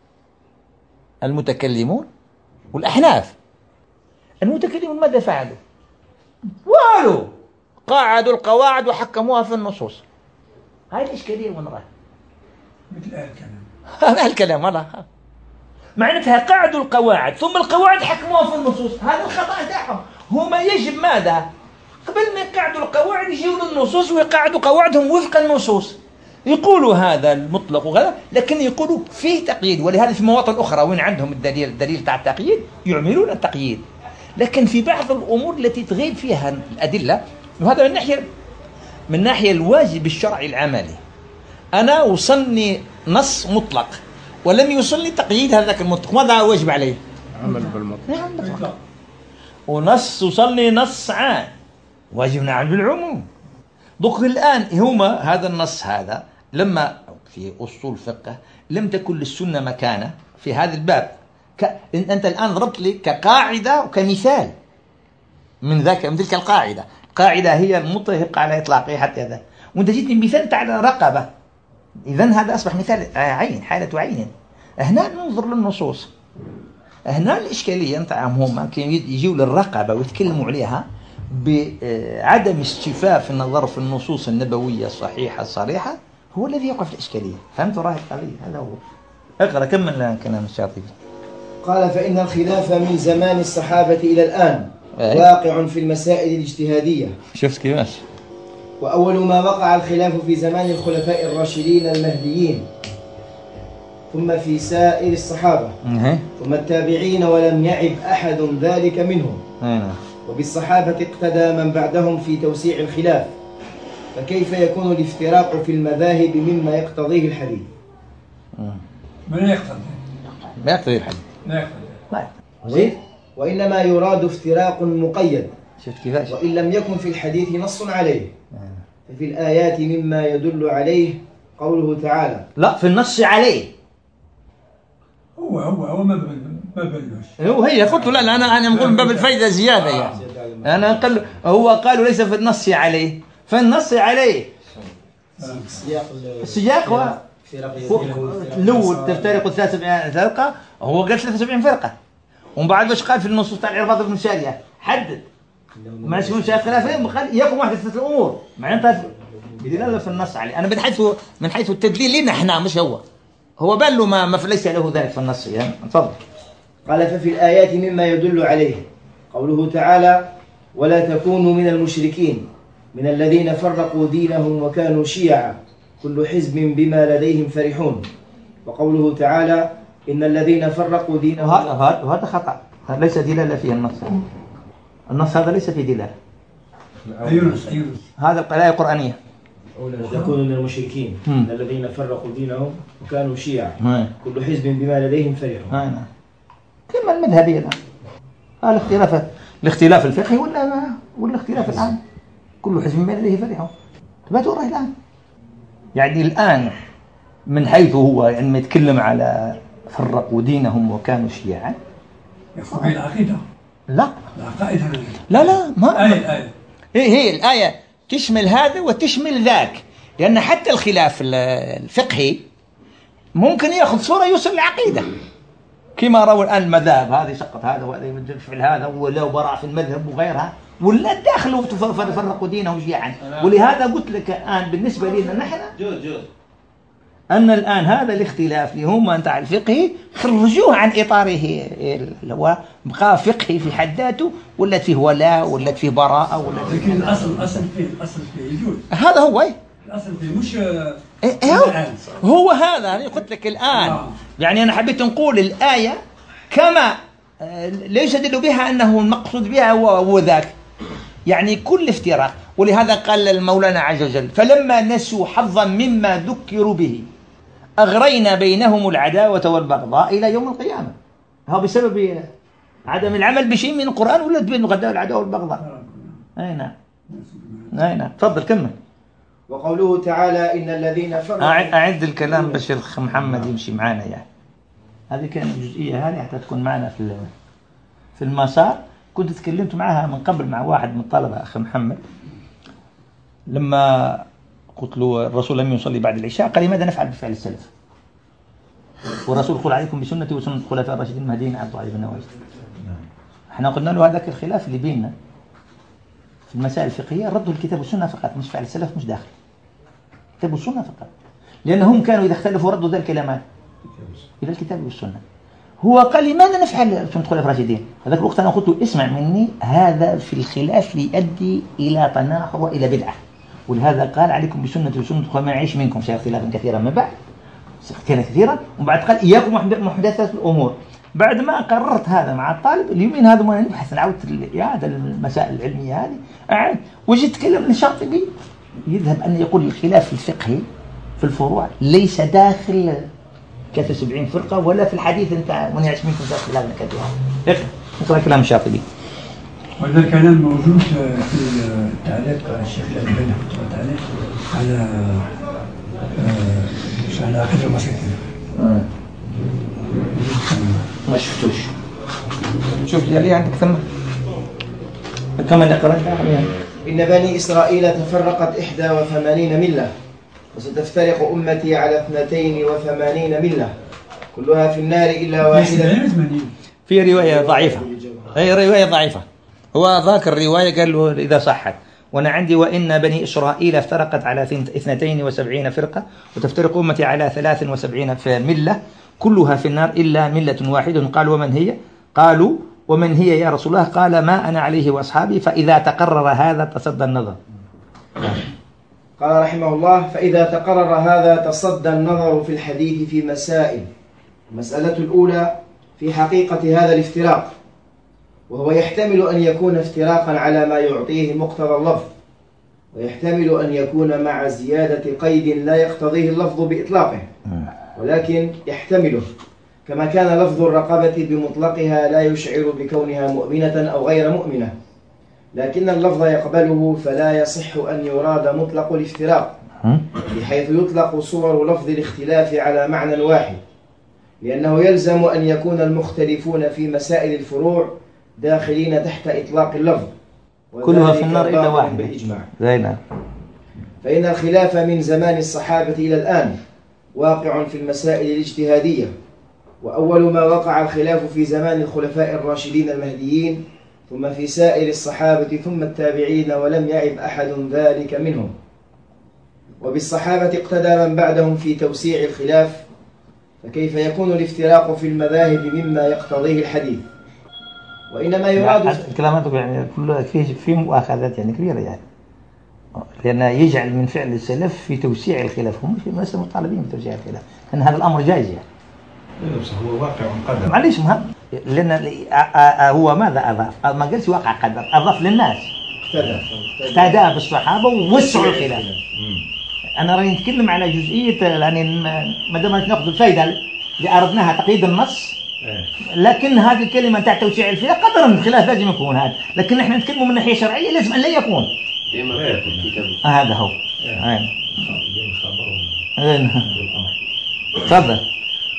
المتكلمون والأحناف. المتكلمون ماذا فعلوا؟ والو قاعدوا القواعد وحكموها في النصوص. هاي الإشكالية وين راح؟ مثل هذا الكلام. هذا الكلام والله معناتها قاعدوا القواعد ثم القواعد حكموها في النصوص. هذا الخطأ تاعهم. هما يجب ماذا؟ قبل ما يقعدوا القواعد يجيوا للنصوص ويقعدوا قواعدهم وفق النصوص. يقولوا هذا المطلق وغيره، لكن يقولوا فيه تقييد. ولهذا في مواطن أخرى وين عندهم الدليل الدليل تاع التقييد يعملون التقييد، لكن في بعض الأمور التي تغيب فيها الأدلة. وهذا من ناحية من ناحية الواجب الشرعي العملي. أنا وصلني نص مطلق ولم يوصلني تقييد هذاك المطلق، ماذا واجب عليه؟ عمل بالمطلق. نعم. ونص وصلني نص عام واجب نعمل بالعموم. دوك الآن هما هذا النص هذا لما في أصول الفقه لم تكن للسنة مكانة في هذا الباب. ك... أنت الآن ضربت لي كقاعدة وكمثال من ذاك من تلك القاعدة. قاعدة هي المتفق على إطلاقها حتى هذا، وأنت جيتني مثال تاع رقبة. إذن هذا أصبح مثال عين، حالة عين. هنا ننظر للنصوص. هنا الإشكالية نتاعهم هما كي يجيوا للرقبة ويتكلموا عليها بعدم استشفاف النظر في النصوص النبوية الصحيحة الصريحة هو الذي يقع في الإشكالية. فهمت راي القضية؟ هذا هو. اقرأ كمل كلام الشاطبي. قال فإن الخلاف من زمان الصحابة إلى الآن أي. واقع في المسائل الاجتهادية. شفت كيفاش؟ وأول ما وقع الخلاف في زمان الخلفاء الراشدين المهديين، ثم في سائر الصحابة، أه. ثم التابعين، ولم يعب أحد ذلك منهم. أه. وبالصحابة اقتدى من بعدهم في توسيع الخلاف، فكيف يكون الافتراق في المذاهب مما يقتضيه الحديث؟ من يقتضي؟ ما يقتضي الحديث. ما يقتضي. طيب. زين. وإنما يراد افتراق مقيد. شفت كيفاش؟ وإن لم يكن في الحديث نص عليه، ففي الآيات مما يدل عليه قوله تعالى. لا في النص عليه. هو هو هو ما ما بلوش. هو هي قلت لا لا أنا أنا نقول من باب الفائدة زيادة يعني. أنا قال هو قالوا ليس في النص عليه، في النص عليه. السياق هو الأول تفترق ثلاثة وسبعين فرقة، هو قال ثلاثة وسبعين فرقة. ومن بعد باش قال في النصوص تاع العرباض بن سارية حدد ما يسمون شيء خلافين قال يقوم واحد ثلاث الأمور معناتها بدلالة في النص عليه. أنا من حيث من حيث التدليل لنا إحنا مش هو هو بان له ما ما ليس له ذلك في النص يعني. تفضل. قال ففي الآيات مما يدل عليه قوله تعالى ولا تكونوا من المشركين من الذين فرقوا دينهم وكانوا شيعا كل حزب بما لديهم فرحون. وقوله تعالى إن الذين فرقوا دينهم. هذا هذا خطأ، هذا ليس دلالة فيه النص. النص هذا ليس فيه دلالة. أيونس أيونس هذا الآية القرآنية. ولا تكونوا من المشركين من الذين فرقوا دينهم وكانوا شيعا كل حزب بما لديهم فرحون. كما المذهبية الآن. هذا الاختلاف الاختلاف الفقهي ولا ولا اختلاف الآن كل حزب بما لديه فرحون. تبعتوا الرأي الآن يعني الآن من حيث هو يعني يتكلم على فرقوا دينهم وكانوا شيعا. يفرق العقيدة. لا العقائد. لا لا ما آية الآية. هي هي الآية تشمل هذا وتشمل ذاك، لأن حتى الخلاف الفقهي ممكن يأخذ صورة يوصل للعقيدة، كما روى الآن المذاهب هذه سقط هذا وهذا يفعل هذا ولا براع في المذهب وغيرها، ولا داخلوا فرقوا دينهم شيعا. ولهذا قلت لك الآن بالنسبة لنا نحن أن الآن هذا الاختلاف اللي هم أنت الفقهي خرجوه عن إطاره اللي هو بقى فقهي في حد ذاته، ولا فيه ولاء ولا فيه براءة ولا فيه. لكن الأصل الأصل فيه الأصل فيه يجوز. هذا هو إيه؟ الأصل فيه مش إيه هو, هو هذا أنا قلت لك الآن آه. يعني أنا حبيت نقول الآية كما لا يستدل بها أنه المقصود بها هو ذاك، يعني كل افتراق. ولهذا قال المولانا عز وجل فلما نسوا حظا مما ذكروا به أغرينا بينهم العداوة والبغضاء إلى يوم القيامة. هو بسبب عدم العمل بشيء من القرآن ولا بين العداوة والبغضاء. أي نعم أي نعم. تفضل كمل. وقوله تعالى إن الذين فرقوا. أعد الكلام باش الأخ محمد يمشي معنا يعني. هذه كانت الجزئية هذه حتى تكون معنا في في المسار. كنت تكلمت معها من قبل مع واحد من الطلبة أخ محمد، لما قلت له الرسول لم يصلي بعد العشاء قال لماذا نفعل بفعل السلف؟ والرسول قال عليكم بسنتي وسنة الخلفاء الراشدين المهديين عضوا عليها بالنواجذ. احنا قلنا له هذاك الخلاف اللي بيننا في المسائل الفقهية ردوا الكتاب والسنة فقط، مش فعل السلف مش داخل الكتاب والسنة فقط، لأنهم كانوا إذا اختلفوا ردوا ذا الكلمات إلى الكتاب والسنة. هو قال لماذا نفعل سنة الخلفاء الراشدين؟ هذاك الوقت أنا قلت له اسمع مني، هذا في الخلاف يؤدي إلى تناحر وإلى بدعة، ولهذا قال عليكم بسنة وسنة الخلفاء ما يعيش منكم سيرى اختلافا كثيرا من بعد كان كثيرا. وبعد قال إياكم محدثات الأمور. بعد ما قررت هذا مع الطالب اليومين هذا ما نبحث نعود إعادة المسائل العلمية هذه أعد وجيت تكلم الشاطبي يذهب أن يقول الخلاف الفقهي في الفروع ليس داخل كثر سبعين فرقة ولا في الحديث أنت من يعيش منكم سيرى اختلافا كثيرا. اقرأ كلام الشاطبي. وهذا الكلام موجود في التعليق على الشيخ الألباني عليه على على عقيدة المسيحية. ما شفتوش. شوف لي عندك ثم كما نقرأ. إن بني إسرائيل تفرقت إحدى وثمانين ملة وستفترق أمتي على اثنتين وثمانين ملة كلها في النار إلا واحدة. في رواية ضعيفة. هي رواية ضعيفة. هو ذاك الرواية قال له إذا صحت. وأنا عندي وإن بني إسرائيل افترقت على اثنتين وسبعين فرقة وتفترق أمتي على ثلاث وسبعين ملة كلها في النار إلا ملة واحدة. قال ومن هي؟ قالوا ومن هي يا رسول الله؟ قال ما أنا عليه وأصحابي فإذا تقرر هذا تصدى النظر. قال رحمه الله فإذا تقرر هذا تصدى النظر في الحديث في مسائل. المسألة الأولى في حقيقة هذا الافتراق، وهو يحتمل أن يكون افتراقا على ما يعطيه مقتضى اللفظ، ويحتمل أن يكون مع زيادة قيد لا يقتضيه اللفظ بإطلاقه ولكن يحتمله، كما كان لفظ الرقبة بمطلقها لا يشعر بكونها مؤمنة أو غير مؤمنة، لكن اللفظ يقبله فلا يصح أن يراد مطلق الافتراق، بحيث يطلق صور لفظ الاختلاف على معنى واحد، لأنه يلزم أن يكون المختلفون في مسائل الفروع داخلين تحت إطلاق اللفظ كلها في النار إلا واحد بالإجماع. زينا. فإن الخلاف من زمان الصحابة إلى الآن واقع في المسائل الاجتهادية، وأول ما وقع الخلاف في زمان الخلفاء الراشدين المهديين ثم في سائر الصحابة ثم التابعين، ولم يعب أحد ذلك منهم. وبالصحابة اقتدى من بعدهم في توسيع الخلاف، فكيف يكون الافتراق في المذاهب مما يقتضيه الحديث؟ وإنما يراد كلاماتك يعني كلها في مؤاخذات يعني كبيرة يعني، لأن يجعل من فعل السلف في توسيع الخلاف، هم ليسوا مطالبين بتوسيع الخلاف، لأن هذا الأمر جائز يعني. هو واقع قدر. معليش مهم، لأن هو ماذا أضاف؟ ما قالش واقع قدر، أضاف للناس. اقتدى بالصحابة ووسعوا الخلاف. أنا راني نتكلم على جزئية يعني ما دام ناخذ الفائدة اللي أردناها تقييد النص، لكن هذه الكلمة تاع توسيع الخلاف قدر من الخلاف لازم يكون هذا، لكن نحن نتكلم من ناحية شرعية لازم أن لا يكون. هذا هو. تفضل.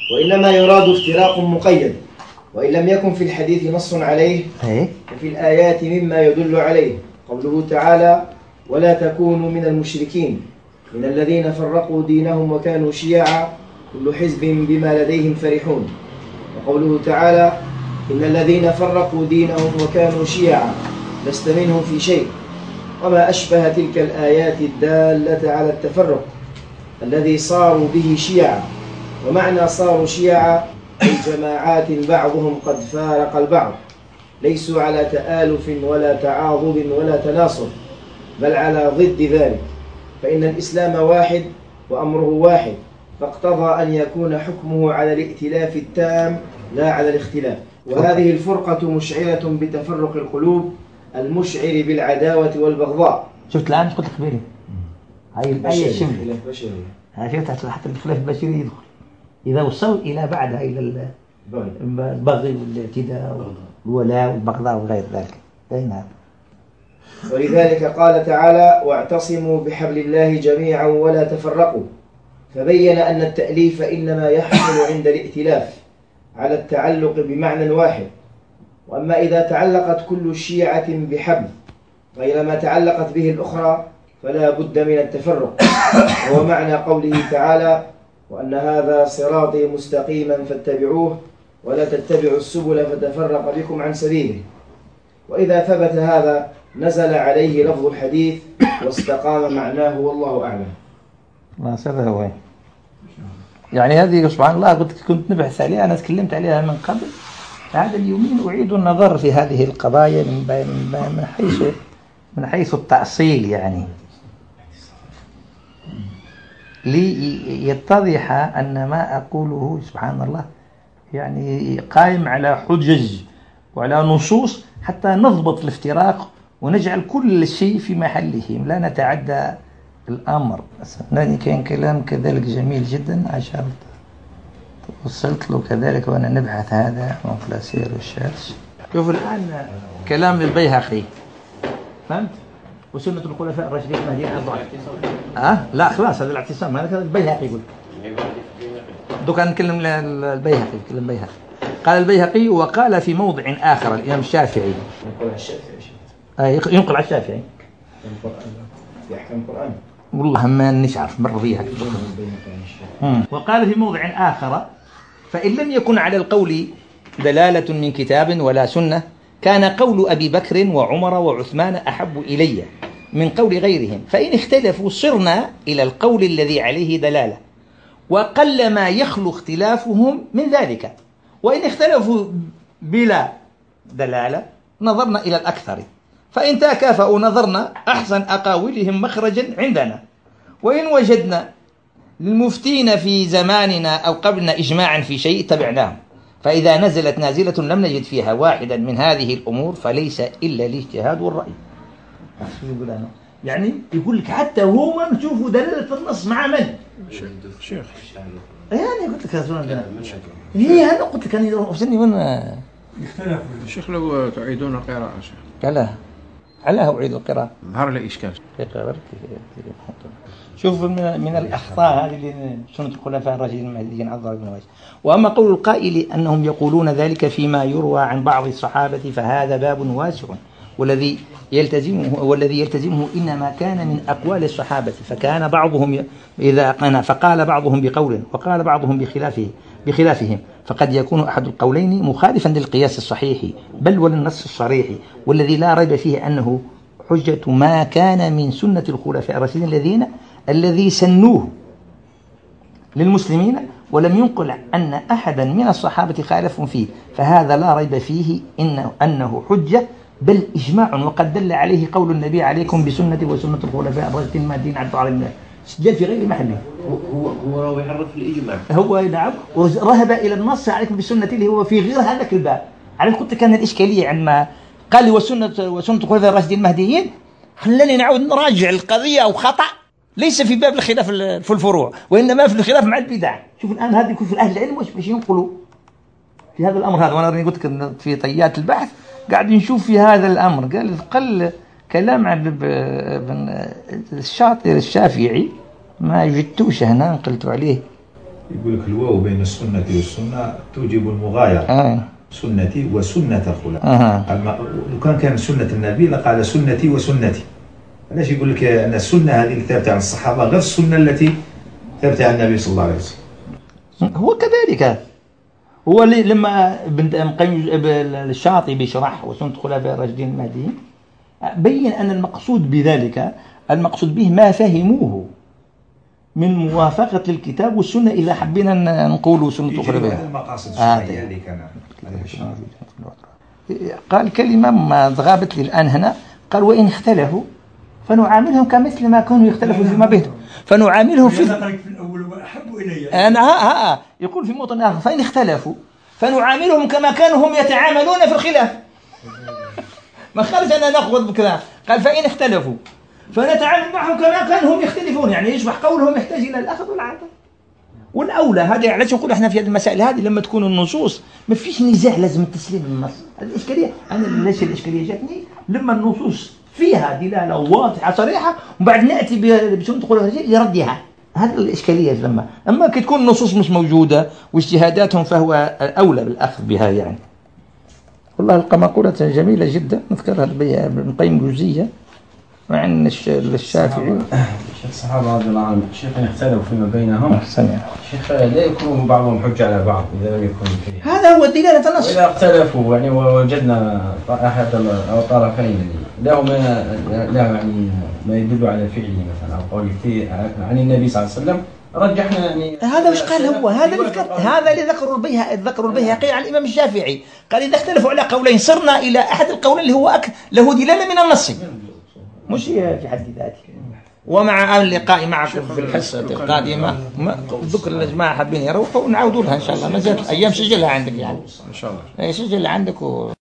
وإنما يراد افتراق مقيد، وإن لم يكن في الحديث نص عليه وفي الآيات مما يدل عليه. قوله تعالى: ولا تكونوا من المشركين من الذين فرقوا دينهم وكانوا شيعا كل حزب بما لديهم فرحون. وقوله تعالى: إن الذين فرقوا دينهم وكانوا شيعا لست منهم في شيء، وما أشبه تلك الآيات الدالة على التفرق الذي صاروا به شيعا. ومعنى صاروا شيعا أي جماعات بعضهم قد فارق البعض، ليسوا على تآلف ولا تعاضد ولا تناصر، بل على ضد ذلك، فإن الإسلام واحد وأمره واحد، فاقتضى أن يكون حكمه على الائتلاف التام لا على الاختلاف. وهذه الفرقة مشعرة بتفرق القلوب المشعر بالعداوة والبغضاء. شفت الآن قلت لك بيني هاي الآية شمل بشرية، هاي شفت حتى الخلاف البشري يدخل إذا وصلوا إلى بعدها إلى البغي والاعتداء والولاء والبغضاء وغير ذلك. أين هذا؟ ولذلك قال تعالى: واعتصموا بحبل الله جميعا ولا تفرقوا، فبين أن التأليف إنما يحصل عند الائتلاف على التعلق بمعنى واحد. وأما إذا تعلقت كل شيعة بحبل غير ما تعلقت به الأخرى فلا بد من التفرق. وهو معنى قوله تعالى: وأن هذا صراطي مستقيما فاتبعوه ولا تتبعوا السبل فتفرق بكم عن سبيله. وإذا ثبت هذا نزل عليه لفظ الحديث واستقام معناه، والله أعلم. ما سبه وين يعني هذه سبحان الله كنت كنت نبحث عليها، أنا تكلمت عليها من قبل. هذا اليومين أعيد النظر في هذه القضايا من من حيث من حيث التأصيل، يعني ليتضح أن ما أقوله سبحان الله يعني قائم على حجج وعلى نصوص حتى نضبط الافتراق ونجعل كل شيء في محله، لا نتعدى الأمر. كان كلام كذلك جميل جدا عشان وصلت له كذلك وأنا نبحث هذا من فلاسير والشارش. شوف الآن كلام البيهقي، فهمت؟ وسنة الخلفاء الراشدين المهديين أربعة. أه؟ لا خلاص هذا الاعتصام، هذا البيهقي يقول. دوك نتكلم البيهقي، نتكلم البيهقي. قال البيهقي: وقال في موضع آخر الإمام الشافعي، ينقل على الشافعي آه ينقل على الشافعي في أحكام القرآن، والله ما نعرف مر فيها. وقال في موضع آخر: فإن لم يكن على القول دلالة من كتاب ولا سنة كان قول أبي بكر وعمر وعثمان أحب إلي من قول غيرهم، فإن اختلفوا صرنا إلى القول الذي عليه دلالة، وقل ما يخلو اختلافهم من ذلك. وإن اختلفوا بلا دلالة نظرنا إلى الأكثر، فإن تكافأوا نظرنا أحسن أقاولهم مخرجا عندنا، وإن وجدنا للمفتين في زماننا أو قبلنا إجماعا في شيء تبعناهم، فإذا نزلت نازلة لم نجد فيها واحدا من هذه الأمور فليس إلا الاجتهاد والرأي. يعني يقول لك حتى هو نشوفوا دلالة النص مع من؟ شيخ يعني قلت لك هذا هي هذا قلت لك أنا وصلني من يختلف. شيخ لو تعيدون القراءة شيخ. لا علاه أعيد القراءة. ظهر لي إشكال. شوف من, من الأخطاء هذه اللي سنة الخلفاء الراشدين المهديين عض بن واجد. وأما قول القائل أنهم يقولون ذلك فيما يروى عن بعض الصحابة فهذا باب واسع، والذي يلتزمه والذي يلتزمه إنما كان من أقوال الصحابة، فكان بعضهم إذا قنا فقال بعضهم بقول وقال بعضهم بخلافه بخلافهم، فقد يكون أحد القولين مخالفا للقياس الصحيح بل وللنص الصريح، والذي لا ريب فيه أنه حجة ما كان من سنة الخلفاء الراشدين الذين الذي سنوه للمسلمين، ولم ينقل أن أحدا من الصحابة خالفهم فيه، فهذا لا ريب فيه إنه أنه حجة بل إجماع، وقد دل عليه قول النبي: عليكم بسنة وسنة الخلفاء الراشدين المهديين عدوا علينا، سجل في غير محله. هو هو راوي يعرف الإجماع، هو نعم، ورهب إلى النص عليكم بسنة اللي هو في غير هذاك الباب. على قلت كان الإشكالية عندما قال وسنة وسنة الخلفاء الراشدين المهديين، خلاني نعود نراجع القضية أو خطأ ليس في باب الخلاف في الفروع، وإنما في الخلاف مع البدع. شوف الآن هذه يكون في أهل العلم باش ينقلوا في هذا الأمر هذا، وأنا راني قلت لك في طيات البحث قاعد نشوف في هذا الأمر. قال قل كلام عن الشاطر الشافعي ما جدتوش هنا، نقلت عليه يقول لك الواو بين السنة والسنة توجب المغايرة. آه. سنتي وسنة الخلفاء. آه. لو كان كان سنة النبي لقال سنتي وسنتي. علاش يقول لك أن السنة هذه اللي ثابتة عن الصحابة غير السنة التي ثابتة عن النبي صلى الله عليه وسلم. هو كذلك، هو لما ابن القيم الشاطبي بيشرح وسنة الخلفاء الراشدين المهديين بين أن المقصود بذلك المقصود به ما فهموه من موافقة للكتاب والسنة إذا حبينا نقول سنة الخلفاء. المقاصد الشرعية اللي كان قال كلمة ما غابت لي الآن هنا، قال وإن اختلفوا فنعاملهم كمثل ما كانوا يختلفوا فيما بينهم، فنعاملهم في الأول وأحب إلي أنا ها ها يقول في موطن آخر فإن اختلفوا فنعاملهم كما كانوا هم يتعاملون في الخلاف. ما خالف أن نأخذ بكذا، قال فإن اختلفوا فنتعامل معهم كما كانوا هم يختلفون، يعني يصبح قولهم يحتاج إلى الأخذ والعطاء. والأولى هذا علاش نقول احنا في هذه المسائل هذه لما تكون النصوص ما فيش نزاع لازم التسليم بالنص. الإشكالية أنا ليش الإشكالية جاتني لما النصوص فيها دلالة واضحة صريحة وبعد نأتي بسنة الخلفاء لردها، هذه الإشكالية لما أما كي تكون النصوص مش موجودة واجتهاداتهم فهو أولى بالأخذ بها يعني. والله لقى مقولة جميلة جدا نذكرها ابن القيم جزية مع أن الشافعي شيخ الصحابة رضي الله عنهم شيخ يختلفوا فيما بينهم. أحسن يعني. شيخ لا يكون بعضهم حجة على بعض إذا لم يكن فيه. هذا هو دلالة النص. وإذا اختلفوا يعني ووجدنا أحد الطرفين له ما له يعني ما يدل على فعله مثلا أو قوله فيه عن النبي صلى الله عليه وسلم رجحنا يعني. هذا وش قال هو هذا اللي ذكر هذا اللي ذكروا البيهقي ذكروا البيهقي عن الإمام الشافعي قال إذا اختلفوا على قولين صرنا إلى أحد القولين اللي هو أك له دلالة من النص مش هي في حد ذاته. ومع اللقاء معكم في الحصة القادمة ذكر الجماعة حابين يروحوا ونعودوا لها إن شاء الله، ما زالت الأيام سجلها عندك يعني إن شاء الله. سجلها عندك و...